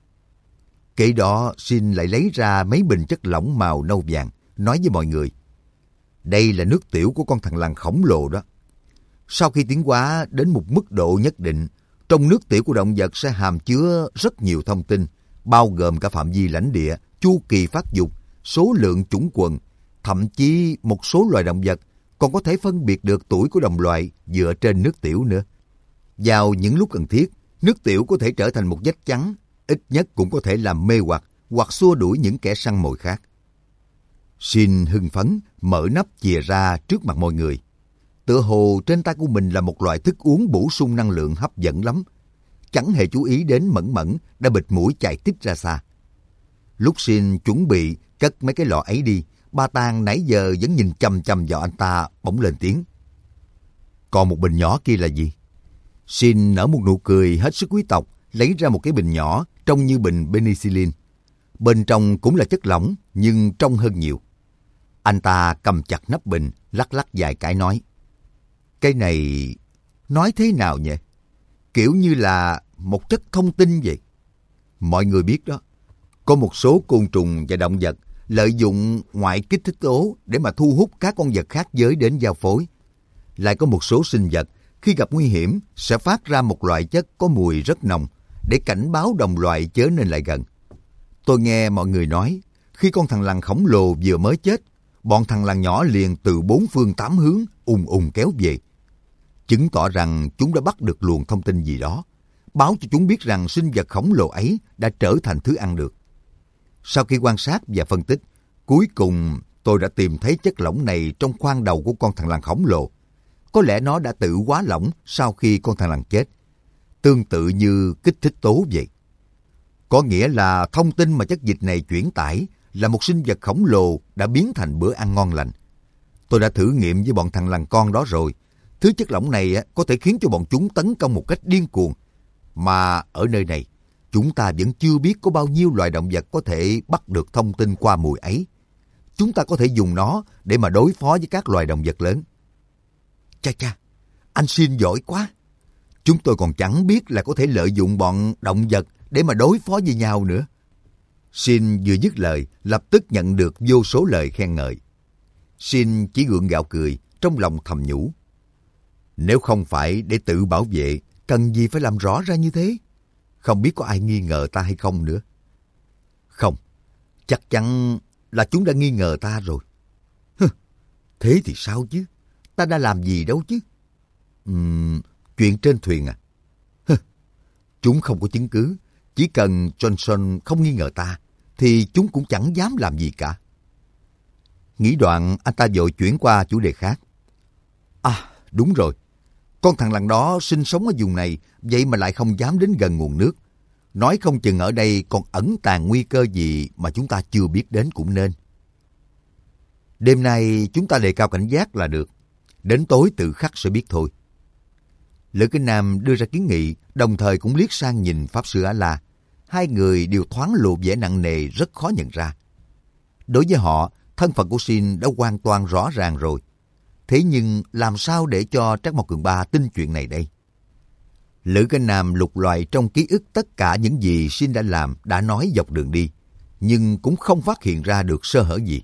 Kể đó, Shin lại lấy ra mấy bình chất lỏng màu nâu vàng, nói với mọi người, đây là nước tiểu của con thằn lằn khổng lồ đó. Sau khi tiến hóa đến một mức độ nhất định, trong nước tiểu của động vật sẽ hàm chứa rất nhiều thông tin, bao gồm cả phạm vi lãnh địa, chu kỳ phát dục, số lượng chủng quần, thậm chí một số loài động vật còn có thể phân biệt được tuổi của đồng loại dựa trên nước tiểu nữa. Vào những lúc cần thiết, nước tiểu có thể trở thành một vết trắng, ít nhất cũng có thể làm mê hoặc xua đuổi những kẻ săn mồi khác. Shin hưng phấn mở nắp chìa ra trước mặt mọi người. Tựa hồ trên tay của mình là một loại thức uống bổ sung năng lượng hấp dẫn lắm. Chẳng hề chú ý đến Mẫn Mẫn đã bịt mũi chạy tít ra xa. Lúc Shin chuẩn bị cất mấy cái lọ ấy đi, Ba Tang nãy giờ vẫn nhìn chăm chăm vào anh ta, bỗng lên tiếng. Còn một bình nhỏ kia là gì? Shin nở một nụ cười hết sức quý tộc, lấy ra một cái bình nhỏ trông như bình penicillin. Bên trong cũng là chất lỏng, nhưng trong hơn nhiều. Anh ta cầm chặt nắp bình, lắc lắc vài cái nói. Cái này nói thế nào nhỉ? Kiểu như là một chất thông tin vậy. Mọi người biết đó, có một số côn trùng và động vật lợi dụng ngoại kích thích tố để mà thu hút các con vật khác giới đến giao phối. Lại có một số sinh vật khi gặp nguy hiểm sẽ phát ra một loại chất có mùi rất nồng để cảnh báo đồng loại chớ nên lại gần. Tôi nghe mọi người nói, Khi con thằn lằn khổng lồ vừa mới chết, bọn thằn lằn nhỏ liền từ 4 phương 8 hướng ùn ùn kéo về, chứng tỏ rằng chúng đã bắt được luồng thông tin gì đó, báo cho chúng biết rằng sinh vật khổng lồ ấy đã trở thành thứ ăn được. Sau khi quan sát và phân tích, cuối cùng tôi đã tìm thấy chất lỏng này trong khoang đầu của con thằn lằn khổng lồ. Có lẽ nó đã tự hóa lỏng sau khi con thằn lằn chết, tương tự như kích thích tố vậy. Có nghĩa là thông tin mà chất dịch này chuyển tải là một sinh vật khổng lồ đã biến thành bữa ăn ngon lành. Tôi đã thử nghiệm với bọn thằn lằn con đó rồi. Thứ chất lỏng này có thể khiến cho bọn chúng tấn công một cách điên cuồng. Mà ở nơi này, chúng ta vẫn chưa biết có bao nhiêu loài động vật có thể bắt được thông tin qua mùi ấy. Chúng ta có thể dùng nó để mà đối phó với các loài động vật lớn. Cha, anh Shin giỏi quá. Chúng tôi còn chẳng biết là có thể lợi dụng bọn động vật để mà đối phó với nhau nữa. Shin vừa dứt lời, lập tức nhận được vô số lời khen ngợi. Shin chỉ gượng gạo cười, trong lòng thầm nhủ. Nếu không phải để tự bảo vệ, cần gì phải làm rõ ra như thế? Không biết có ai nghi ngờ ta hay không nữa. Không, chắc chắn là chúng đã nghi ngờ ta rồi. Thế thì sao chứ? Ta đã làm gì đâu chứ? Chuyện trên thuyền à? Chúng không có chứng cứ. Chỉ cần Johnson không nghi ngờ ta, thì chúng cũng chẳng dám làm gì cả. Nghĩ đoạn, anh ta vội chuyển qua chủ đề khác. À, đúng rồi. Con thằn lằn đó sinh sống ở vùng này, vậy mà lại không dám đến gần nguồn nước. Nói không chừng ở đây còn ẩn tàng nguy cơ gì mà chúng ta chưa biết đến cũng nên. Đêm nay chúng ta đề cao cảnh giác là được. Đến tối tự khắc sẽ biết thôi. Lữ Kinh Nam đưa ra kiến nghị, đồng thời cũng liếc sang nhìn Pháp Sư A-La. Hai người đều thoáng lộ vẻ nặng nề rất khó nhận ra. Đối với họ, thân phận của Shin đã hoàn toàn rõ ràng rồi. Thế nhưng làm sao để cho Trác Mộc Cường Ba tin chuyện này đây? Lữ Kinh Nam lục lọi trong ký ức tất cả những gì Shin đã làm, đã nói dọc đường đi, nhưng cũng không phát hiện ra được sơ hở gì.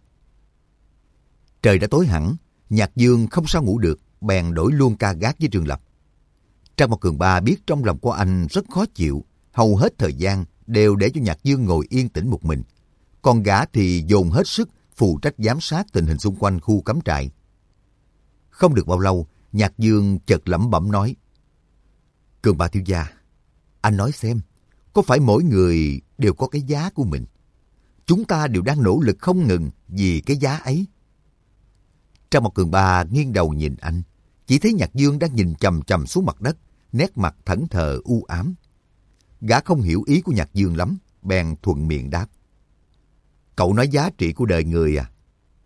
Trời đã tối hẳn, Nhạc Dương không sao ngủ được, bèn đổi luôn ca gác với Trương Lập. Trác Mộc Cường Ba biết trong lòng của anh rất khó chịu, hầu hết thời gian đều để cho Nhạc Dương ngồi yên tĩnh một mình. Còn gã thì dồn hết sức phụ trách giám sát tình hình xung quanh khu cắm trại. Không được bao lâu, Nhạc Dương chợt lẩm bẩm nói. Cường Ba thiếu gia, anh nói xem, có phải mỗi người đều có cái giá của mình? Chúng ta đều đang nỗ lực không ngừng vì cái giá ấy. Trác Mộc Cường Ba nghiêng đầu nhìn anh, chỉ thấy Nhạc Dương đang nhìn chằm chằm xuống mặt đất, nét mặt thẫn thờ u ám. Gã không hiểu ý của Nhạc Dương lắm, bèn thuận miệng đáp. Cậu nói giá trị của đời người à?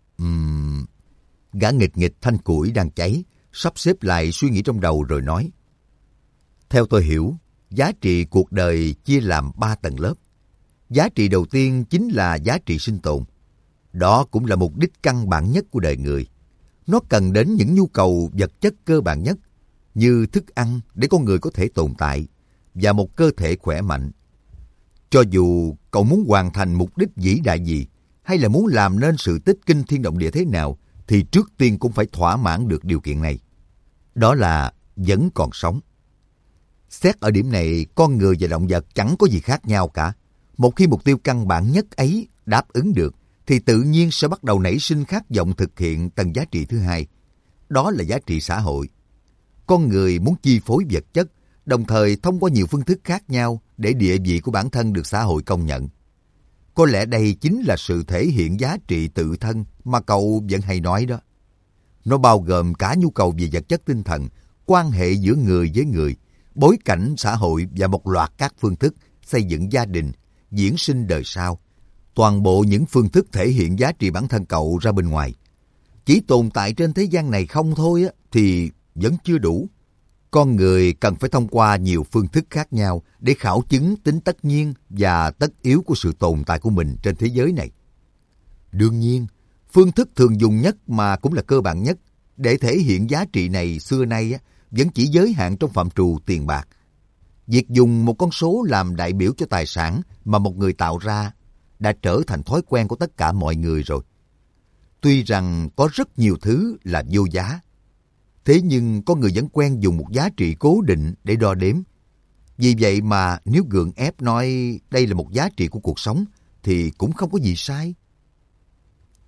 Gã nghịch nghịch thanh củi đang cháy, sắp xếp lại suy nghĩ trong đầu rồi nói. Theo tôi hiểu, giá trị cuộc đời chia làm 3 tầng lớp. Giá trị đầu tiên chính là giá trị sinh tồn. Đó cũng là mục đích căn bản nhất của đời người. Nó cần đến những nhu cầu vật chất cơ bản nhất, như thức ăn để con người có thể tồn tại, và một cơ thể khỏe mạnh. Cho dù cậu muốn hoàn thành mục đích vĩ đại gì, hay là muốn làm nên sự tích kinh thiên động địa thế nào, thì trước tiên cũng phải thỏa mãn được điều kiện này. Đó là vẫn còn sống. Xét ở điểm này, con người và động vật chẳng có gì khác nhau cả. Một khi mục tiêu căn bản nhất ấy đáp ứng được, thì tự nhiên sẽ bắt đầu nảy sinh khát vọng thực hiện tầng giá trị thứ hai. Đó là giá trị xã hội. Con người muốn chi phối vật chất, đồng thời thông qua nhiều phương thức khác nhau để địa vị của bản thân được xã hội công nhận. Có lẽ đây chính là sự thể hiện giá trị tự thân mà cậu vẫn hay nói đó. Nó bao gồm cả nhu cầu về vật chất tinh thần, quan hệ giữa người với người, bối cảnh xã hội và một loạt các phương thức xây dựng gia đình, diễn sinh đời sau. Toàn bộ những phương thức thể hiện giá trị bản thân cậu ra bên ngoài. Chỉ tồn tại trên thế gian này không thôi thì vẫn chưa đủ. Con người cần phải thông qua nhiều phương thức khác nhau để khảo chứng tính tất nhiên và tất yếu của sự tồn tại của mình trên thế giới này. Đương nhiên, phương thức thường dùng nhất mà cũng là cơ bản nhất để thể hiện giá trị này xưa nay vẫn chỉ giới hạn trong phạm trù tiền bạc. Việc dùng một con số làm đại biểu cho tài sản mà một người tạo ra đã trở thành thói quen của tất cả mọi người rồi. Tuy rằng có rất nhiều thứ là vô giá, thế nhưng con người vẫn quen dùng một giá trị cố định để đo đếm. Vì vậy mà nếu gượng ép nói đây là một giá trị của cuộc sống thì cũng không có gì sai.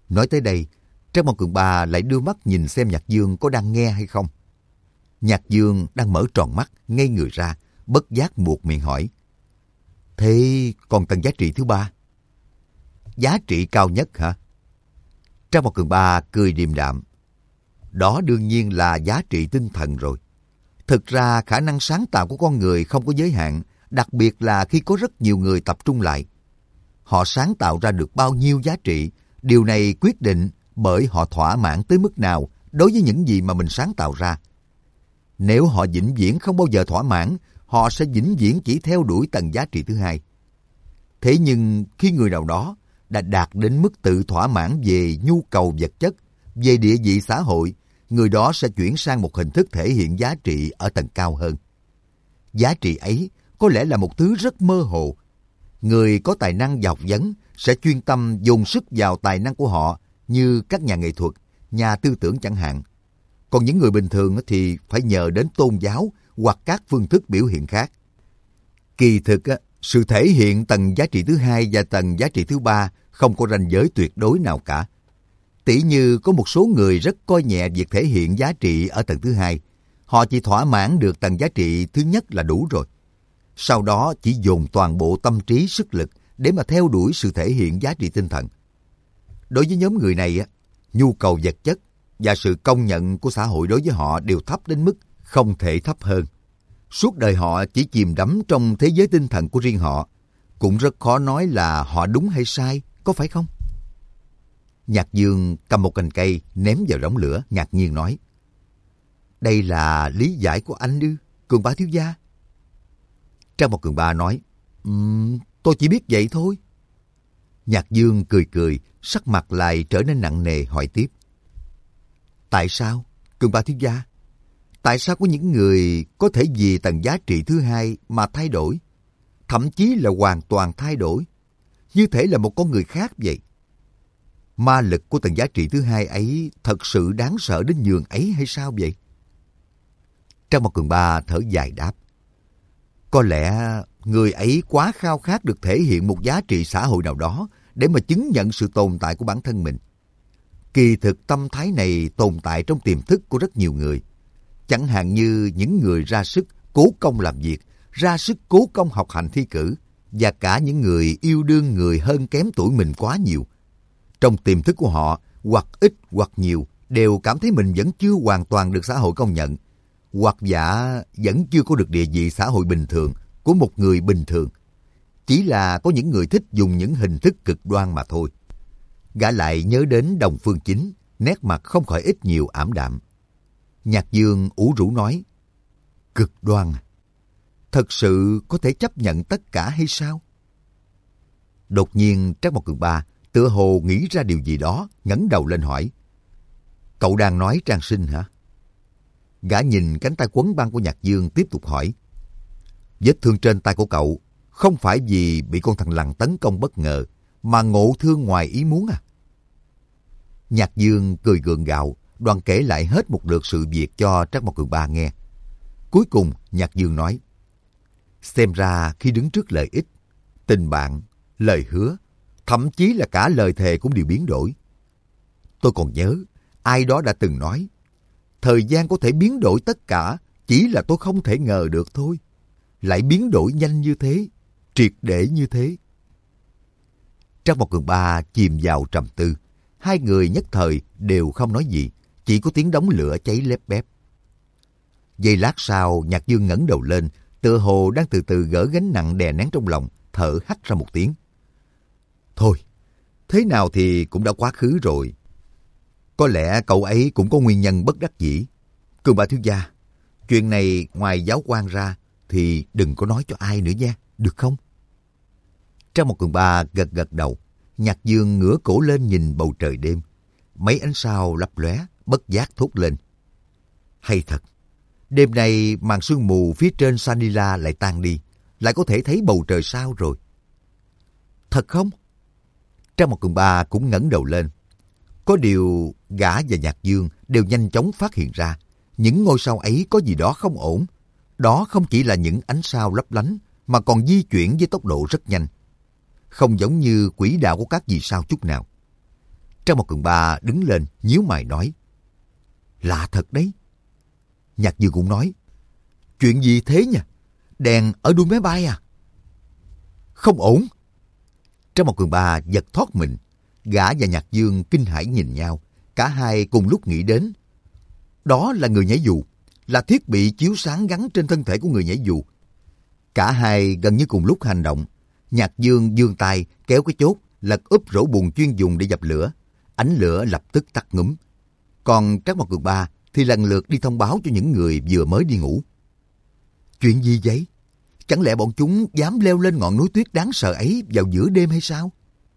Nói tới đây, Trác Mao Cường Ba lại đưa mắt nhìn xem Nhạc Dương có đang nghe hay không. Nhạc Dương đang mở tròn mắt, ngây người ra, bất giác buột miệng hỏi. Thế còn tầng giá trị thứ ba? Giá trị cao nhất hả? Trác Mao Cường Ba cười điềm đạm. Đó đương nhiên là giá trị tinh thần rồi. Thực ra khả năng sáng tạo của con người không có giới hạn, đặc biệt là khi có rất nhiều người tập trung lại. Họ sáng tạo ra được bao nhiêu giá trị, điều này quyết định bởi họ thỏa mãn tới mức nào đối với những gì mà mình sáng tạo ra. Nếu họ vĩnh viễn không bao giờ thỏa mãn, họ sẽ vĩnh viễn chỉ theo đuổi tầng giá trị thứ hai. Thế nhưng khi người nào đó đã đạt đến mức tự thỏa mãn về nhu cầu vật chất, về địa vị xã hội, người đó sẽ chuyển sang một hình thức thể hiện giá trị ở tầng cao hơn. Giá trị ấy có lẽ là một thứ rất mơ hồ. Người có tài năng và học vấn sẽ chuyên tâm dồn sức vào tài năng của họ, như các nhà nghệ thuật, nhà tư tưởng chẳng hạn. Còn những người bình thường thì phải nhờ đến tôn giáo hoặc các phương thức biểu hiện khác. Kỳ thực, sự thể hiện tầng giá trị thứ hai và tầng giá trị thứ ba không có ranh giới tuyệt đối nào cả. Tỉ như có một số người rất coi nhẹ việc thể hiện giá trị ở tầng thứ hai. Họ chỉ thỏa mãn được tầng giá trị thứ nhất là đủ rồi. Sau đó chỉ dồn toàn bộ tâm trí sức lực để mà theo đuổi sự thể hiện giá trị tinh thần. Đối với nhóm người này, nhu cầu vật chất và sự công nhận của xã hội đối với họ đều thấp đến mức không thể thấp hơn. Suốt đời họ chỉ chìm đắm trong thế giới tinh thần của riêng họ. Cũng rất khó nói là họ đúng hay sai, có phải không? Nhạc Dương cầm một cành cây ném vào đống lửa, ngạc nhiên nói. Đây là lý giải của anh ư, Cường Ba thiếu gia? Trác Mao Cường Ba nói, tôi chỉ biết vậy thôi. Nhạc Dương cười cười, sắc mặt lại trở nên nặng nề hỏi tiếp. Tại sao, Cường Ba thiếu gia? Tại sao có những người có thể vì tầng giá trị thứ hai mà thay đổi? Thậm chí là hoàn toàn thay đổi. Như thể là một con người khác vậy. Ma lực của tầng giá trị thứ hai ấy thật sự đáng sợ đến nhường ấy hay sao vậy? Trác Mao Cường Ba thở dài đáp. Có lẽ người ấy quá khao khát được thể hiện một giá trị xã hội nào đó để mà chứng nhận sự tồn tại của bản thân mình. Kỳ thực tâm thái này tồn tại trong tiềm thức của rất nhiều người. Chẳng hạn như những người ra sức cố công làm việc, ra sức cố công học hành thi cử, và cả những người yêu đương người hơn kém tuổi mình quá nhiều. Trong tiềm thức của họ, hoặc ít hoặc nhiều, đều cảm thấy mình vẫn chưa hoàn toàn được xã hội công nhận, hoặc giả vẫn chưa có được địa vị xã hội bình thường của một người bình thường. Chỉ là có những người thích dùng những hình thức cực đoan mà thôi. Gã lại nhớ đến Đồng Phương Chính, nét mặt không khỏi ít nhiều ảm đạm. Nhạc Dương ủ rũ nói, cực đoan à? Thật sự có thể chấp nhận tất cả hay sao? Đột nhiên Trác Mao Cường Ba tựa hồ nghĩ ra điều gì đó, ngẩng đầu lên hỏi. Cậu đang nói Trang Sinh hả? Gã nhìn cánh tay quấn băng của Nhạc Dương tiếp tục hỏi. Vết thương trên tay của cậu không phải vì bị con thằng lằn tấn công bất ngờ, mà ngộ thương ngoài ý muốn à? Nhạc Dương cười gượng gạo, đoạn kể lại hết một lượt sự việc cho Trác Mao Cường Ba nghe. Cuối cùng Nhạc Dương nói. Xem ra khi đứng trước lợi ích, tình bạn, lời hứa, thậm chí là cả lời thề cũng đều biến đổi. Tôi còn nhớ, ai đó đã từng nói, thời gian có thể biến đổi tất cả, chỉ là tôi không thể ngờ được thôi. Lại biến đổi nhanh như thế, triệt để như thế. Trác Mao Cường Ba chìm vào trầm tư. Hai người nhất thời đều không nói gì, chỉ có tiếng đống lửa cháy lép bép. Giây lát sau, Nhạc Dương ngẩng đầu lên, tựa hồ đang từ từ gỡ gánh nặng đè nén trong lòng, thở hắt ra một tiếng. Thôi, thế nào thì cũng đã quá khứ rồi. Có lẽ cậu ấy cũng có nguyên nhân bất đắc dĩ. Cường Ba thiếu gia, chuyện này ngoài giáo quan ra thì đừng có nói cho ai nữa nha, được không? Trác Mao Cường Ba gật gật đầu. Nhạc Dương ngửa cổ lên nhìn bầu trời đêm. Mấy ánh sao lấp lóe, bất giác thốt lên. Hay thật, đêm nay màn sương mù phía trên Sanila lại tan đi, lại có thể thấy bầu trời sao rồi. Thật không? Trác Mao Cường Ba cũng ngẩng đầu lên. Có điều gã và Nhạc Dương đều nhanh chóng phát hiện ra, những ngôi sao ấy có gì đó không ổn. Đó không chỉ là những ánh sao lấp lánh, mà còn di chuyển với tốc độ rất nhanh. Không giống như quỹ đạo của các vì sao chút nào. Trang Một Cường Ba đứng lên, nhíu mày nói. Lạ thật đấy. Nhạc Dương cũng nói. Chuyện gì thế nhỉ? Đèn ở đuôi máy bay à? Không ổn. Trang Một Cường Ba giật thoát mình. Gã và Nhạc Dương kinh hãi nhìn nhau. Cả hai cùng lúc nghĩ đến. Đó là người nhảy dù, là thiết bị chiếu sáng gắn trên thân thể của người nhảy dù. Cả hai gần như cùng lúc hành động. Nhạc Dương giương tay kéo cái chốt, lật úp rổ bùn chuyên dùng để dập lửa. Ánh lửa lập tức tắt ngúm. Còn Trác Mộc Cường Ba thì lần lượt đi thông báo cho những người vừa mới đi ngủ. Chuyện gì vậy? Chẳng lẽ bọn chúng dám leo lên ngọn núi tuyết đáng sợ ấy vào giữa đêm hay sao?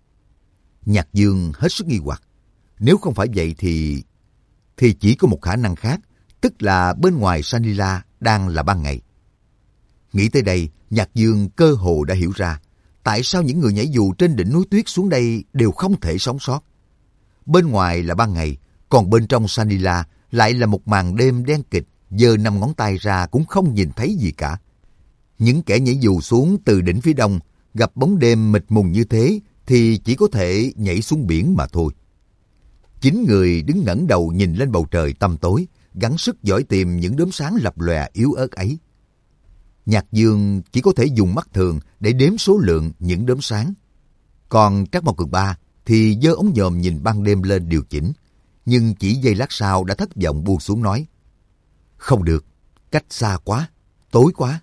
Nhạc Dương hết sức nghi hoặc. Nếu không phải vậy thì chỉ có một khả năng khác, tức là bên ngoài Sanila đang là ban ngày. Nghĩ tới đây, Nhạc Dương cơ hồ đã hiểu ra tại sao những người nhảy dù trên đỉnh núi tuyết xuống đây đều không thể sống sót. Bên ngoài là ban ngày, còn bên trong Sanila lại là một màn đêm đen kịch, giơ 5 ngón tay ra cũng không nhìn thấy gì cả. Những kẻ nhảy dù xuống từ đỉnh phía đông, gặp bóng đêm mịt mùng như thế thì chỉ có thể nhảy xuống biển mà thôi. 9 người đứng ngẩng đầu nhìn lên bầu trời tăm tối, gắng sức dõi tìm những đốm sáng lập lòe yếu ớt ấy. Nhạc Dương chỉ có thể dùng mắt thường để đếm số lượng những đốm sáng. Còn Trác Mộc Cường Ba thì giơ ống nhòm nhìn ban đêm lên điều chỉnh, nhưng chỉ giây lát sau đã thất vọng buông xuống nói. Không được, cách xa quá, tối quá.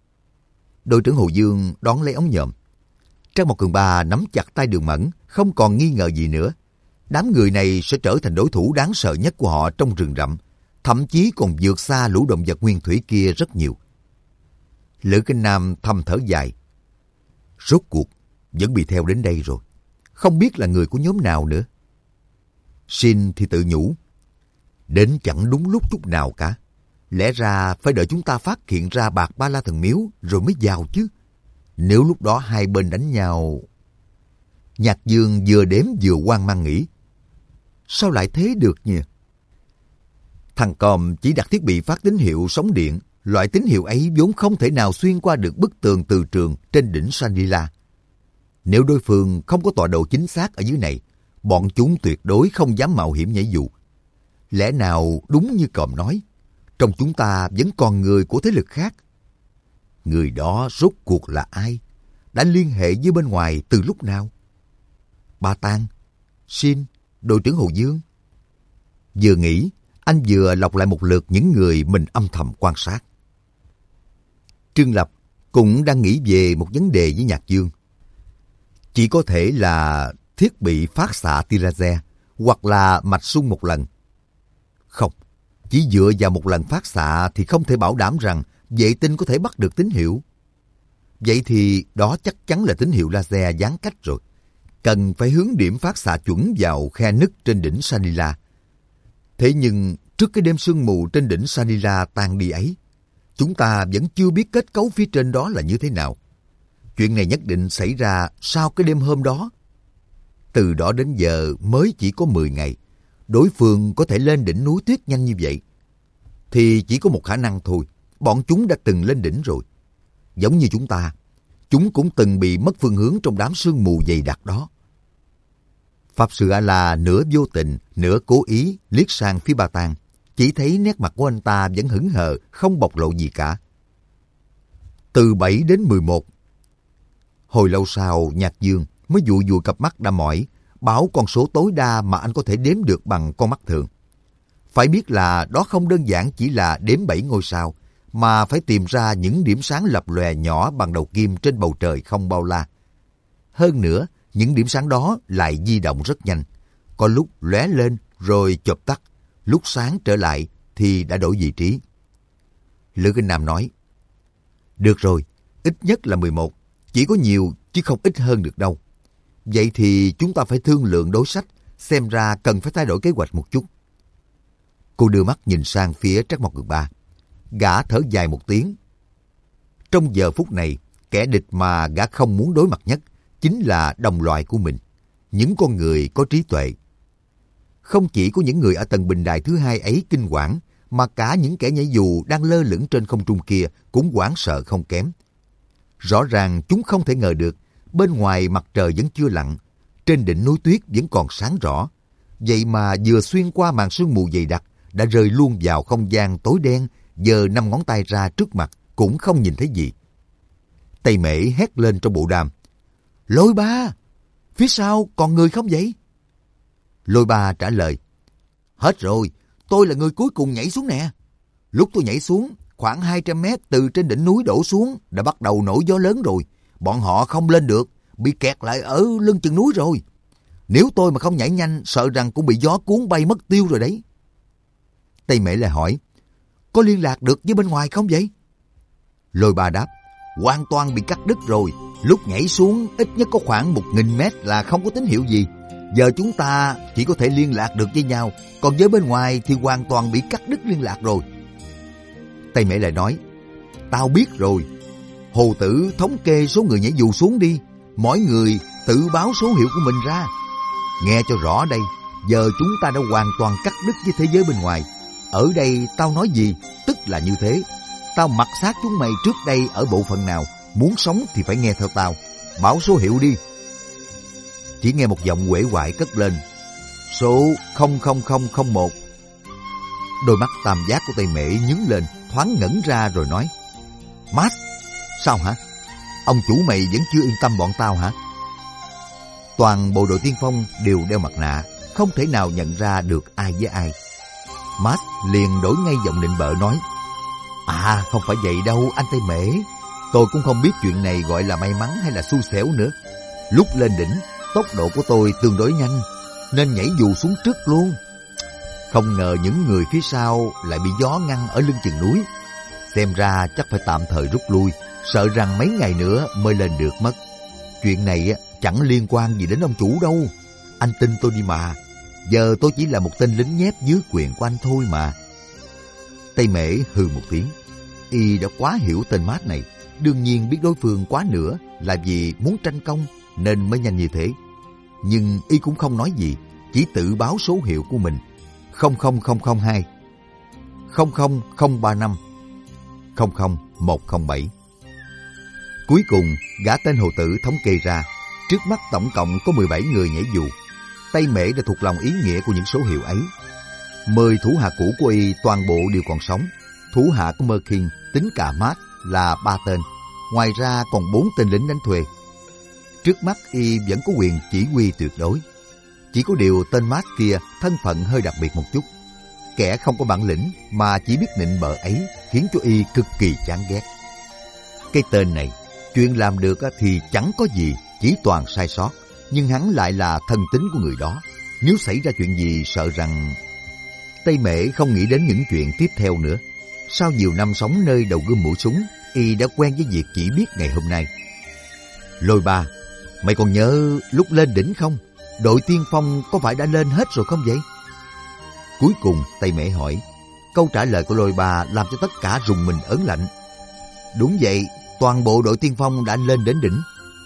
Đội trưởng Hồ Dương đón lấy ống nhòm. Trác Mộc Cường Ba nắm chặt tay Đường Mẫn, không còn nghi ngờ gì nữa. Đám người này sẽ trở thành đối thủ đáng sợ nhất của họ trong rừng rậm, thậm chí còn vượt xa lũ động vật nguyên thủy kia rất nhiều. Lữ Kinh Nam thầm thở dài. Rốt cuộc vẫn bị theo đến đây rồi. Không biết là người của nhóm nào nữa. Shin thì tự nhủ. Đến chẳng đúng lúc chút nào cả. Lẽ ra phải đợi chúng ta phát hiện ra Bạc Ba La Thần Miếu rồi mới vào chứ. Nếu lúc đó hai bên đánh nhau... Nhạc Dương vừa đếm vừa hoang mang nghĩ. Sao lại thế được nhỉ? Thằng Còm chỉ đặt thiết bị phát tín hiệu sóng điện. Loại tín hiệu ấy vốn không thể nào xuyên qua được bức tường từ trường trên đỉnh Sanila. Nếu đối phương không có tọa độ chính xác ở dưới này, bọn chúng tuyệt đối không dám mạo hiểm nhảy dù. Lẽ nào đúng như Còm nói, trong chúng ta vẫn còn người của thế lực khác? Người đó rốt cuộc là ai? Đã liên hệ với bên ngoài từ lúc nào? Ba Tang, Shin, đội trưởng Hồ Dương. Vừa nghĩ, anh vừa lọc lại một lượt những người mình âm thầm quan sát. Trương Lập cũng đang nghĩ về một vấn đề với Nhạc Dương. Chỉ có thể là thiết bị phát xạ tia laser hoặc là mạch sung một lần. Không, chỉ dựa vào một lần phát xạ thì không thể bảo đảm rằng vệ tinh có thể bắt được tín hiệu. Vậy thì đó chắc chắn là tín hiệu laser gián cách rồi. Cần phải hướng điểm phát xạ chuẩn vào khe nứt trên đỉnh Sanila. Thế nhưng trước cái đêm sương mù trên đỉnh Sanila tan đi ấy, chúng ta vẫn chưa biết kết cấu phía trên đó là như thế nào. Chuyện này nhất định xảy ra sau cái đêm hôm đó. Từ đó đến giờ mới chỉ có 10 ngày. Đối phương có thể lên đỉnh núi tuyết nhanh như vậy. Thì chỉ có một khả năng thôi. Bọn chúng đã từng lên đỉnh rồi. Giống như chúng ta, chúng cũng từng bị mất phương hướng trong đám sương mù dày đặc đó. Pháp Sư A-la nửa vô tình, nửa cố ý liếc sang phía Ba Tang. Chỉ thấy nét mặt của anh ta vẫn hững hờ, không bộc lộ gì cả. Từ 7 đến 11. Hồi lâu sau, Nhạc Dương mới dụi dụi cặp mắt đã mỏi, bảo con số tối đa mà anh có thể đếm được bằng con mắt thường. Phải biết là đó không đơn giản chỉ là đếm 7 ngôi sao, mà phải tìm ra những điểm sáng lập lòe nhỏ bằng đầu kim trên bầu trời không bao la. Hơn nữa, những điểm sáng đó lại di động rất nhanh. Có lúc lóe lên rồi chợp tắt, lúc sáng trở lại thì đã đổi vị trí. Lữ Kinh Nam nói, được rồi, ít nhất là 11, chỉ có nhiều chứ không ít hơn được đâu. Vậy thì chúng ta phải thương lượng đối sách, xem ra cần phải thay đổi kế hoạch một chút. Cô đưa mắt nhìn sang phía Trác Mộc Cường Ba. Gã thở dài một tiếng. Trong giờ phút này, kẻ địch mà gã không muốn đối mặt nhất chính là đồng loại của mình, những con người có trí tuệ. Không chỉ có những người ở tầng bình đài thứ hai ấy kinh quản, mà cả những kẻ nhảy dù đang lơ lửng trên không trung kia cũng hoảng sợ không kém. Rõ ràng chúng không thể ngờ được, bên ngoài mặt trời vẫn chưa lặn, trên đỉnh núi tuyết vẫn còn sáng rõ. vậy mà vừa xuyên qua màn sương mù dày đặc, đã rơi luôn vào không gian tối đen, giơ 5 ngón tay ra trước mặt cũng không nhìn thấy gì. Tây Mễ hét lên trong bộ đàm: Lôi Ba, phía sau còn người không vậy? Lôi Ba trả lời: Hết rồi, tôi là người cuối cùng nhảy xuống nè. Lúc tôi nhảy xuống, khoảng 200 mét từ trên đỉnh núi đổ xuống, đã bắt đầu nổi gió lớn rồi. Bọn họ không lên được, bị kẹt lại ở lưng chừng núi rồi. Nếu tôi mà không nhảy nhanh, sợ rằng cũng bị gió cuốn bay mất tiêu rồi đấy. Tây Mễ lại hỏi: Có liên lạc được với bên ngoài không vậy? Lôi Ba đáp: Hoàn toàn bị cắt đứt rồi. Lúc nhảy xuống ít nhất có khoảng 1000 mét là không có tín hiệu gì. Giờ chúng ta chỉ có thể liên lạc được với nhau, còn với bên ngoài thì hoàn toàn bị cắt đứt liên lạc rồi. Tây Mễ lại nói: Tao biết rồi. Hồ Tử thống kê số người nhảy dù xuống đi. Mỗi người tự báo số hiệu của mình ra. Nghe cho rõ đây, giờ chúng ta đã hoàn toàn cắt đứt với thế giới bên ngoài. Ở đây tao nói gì, tức là như thế. Tao mặc xác chúng mày trước đây ở bộ phận nào, muốn sống thì phải nghe theo tao. Báo số hiệu đi. Chỉ nghe một giọng uể oải cất lên: Số 00001. Đôi mắt tam giác của Tây Mễ nhướng lên, thoáng ngẩn ra rồi nói: Max, sao hả? Ông chủ mày vẫn chưa yên tâm bọn tao hả? Toàn bộ đội tiên phong đều đeo mặt nạ, không thể nào nhận ra được ai với ai. Max liền đổi ngay giọng nịnh bợ nói: Không phải vậy đâu anh Tây Mễ. Tôi cũng không biết chuyện này gọi là may mắn hay là xui xẻo nữa. Lúc lên đỉnh, tốc độ của tôi tương đối nhanh, nên nhảy dù xuống trước luôn. Không ngờ những người phía sau lại bị gió ngăn ở lưng chừng núi. Xem ra chắc phải tạm thời rút lui, sợ rằng mấy ngày nữa mới lên được mất. Chuyện này chẳng liên quan gì đến ông chủ đâu. Anh tin tôi đi mà. Giờ tôi chỉ là một tên lính nhép dưới quyền của anh thôi mà. Tây Mễ hừ một tiếng. Y đã quá hiểu tên Mát này. Đương nhiên biết đối phương quá nữa là vì muốn tranh công nên mới nhanh như thế. Nhưng Y cũng không nói gì, chỉ tự báo số hiệu của mình: 00002, 00035, 00107. Cuối cùng, gã tên Hồ Tử thống kê ra, trước mắt tổng cộng có 17 người nhảy dù. Tây Mễ đã thuộc lòng ý nghĩa của những số hiệu ấy. 10 thủ hạ cũ của Y toàn bộ đều còn sống. Thủ hạ của Mơ Kinh tính cả Mát là 3 tên. Ngoài ra còn 4 tên lính đánh thuê. Trước mắt Y vẫn có quyền chỉ huy tuyệt đối. Chỉ có điều tên Mát kia thân phận hơi đặc biệt một chút. Kẻ không có bản lĩnh mà chỉ biết nịnh bợ ấy khiến cho Y cực kỳ chán ghét. Cái tên này, chuyện làm được thì chẳng có gì, chỉ toàn sai sót. Nhưng hắn lại là thân tín của người đó. Nếu xảy ra chuyện gì sợ rằng... Tây Mễ không nghĩ đến những chuyện tiếp theo nữa. Sau nhiều năm sống nơi đầu gươm mũi súng, Y đã quen với việc chỉ biết ngày hôm nay. Lôi Ba, mày còn nhớ lúc lên đỉnh không? Đội tiên phong có phải đã lên hết rồi không vậy? Cuối cùng Tây Mễ hỏi. Câu trả lời của Lôi Ba làm cho tất cả rùng mình ớn lạnh. Đúng vậy, toàn bộ đội tiên phong đã lên đến đỉnh.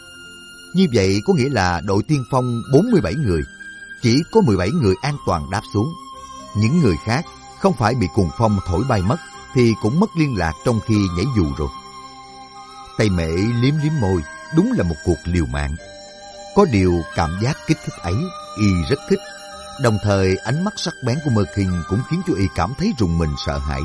Như vậy có nghĩa là đội tiên phong 47 người, chỉ có 17 người an toàn đáp xuống. Những người khác không phải bị cuồng phong thổi bay mất thì cũng mất liên lạc trong khi nhảy dù rồi. Tây Mễ liếm liếm môi, đúng là một cuộc liều mạng. Có điều cảm giác kích thích ấy Y rất thích. Đồng thời ánh mắt sắc bén của Mơ Kinh cũng khiến cho Y cảm thấy rùng mình sợ hãi.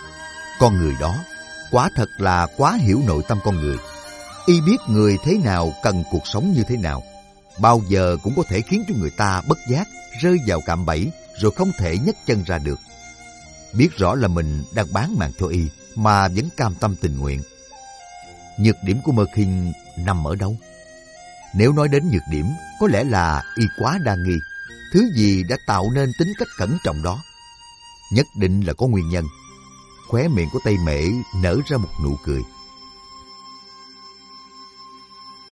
Con người đó quả thật là quá hiểu nội tâm con người. Y biết người thế nào cần cuộc sống như thế nào. Bao giờ cũng có thể khiến cho người ta bất giác rơi vào cạm bẫy rồi không thể nhấc chân ra được. Biết rõ là mình đang bán mạng cho Y mà vẫn cam tâm tình nguyện. Nhược điểm của Mơ Kinh nằm ở đâu? Nếu nói đến nhược điểm, có lẽ là Y quá đa nghi. Thứ gì đã tạo nên tính cách cẩn trọng đó? Nhất định là có nguyên nhân. Khóe miệng của Tây Mễ nở ra một nụ cười.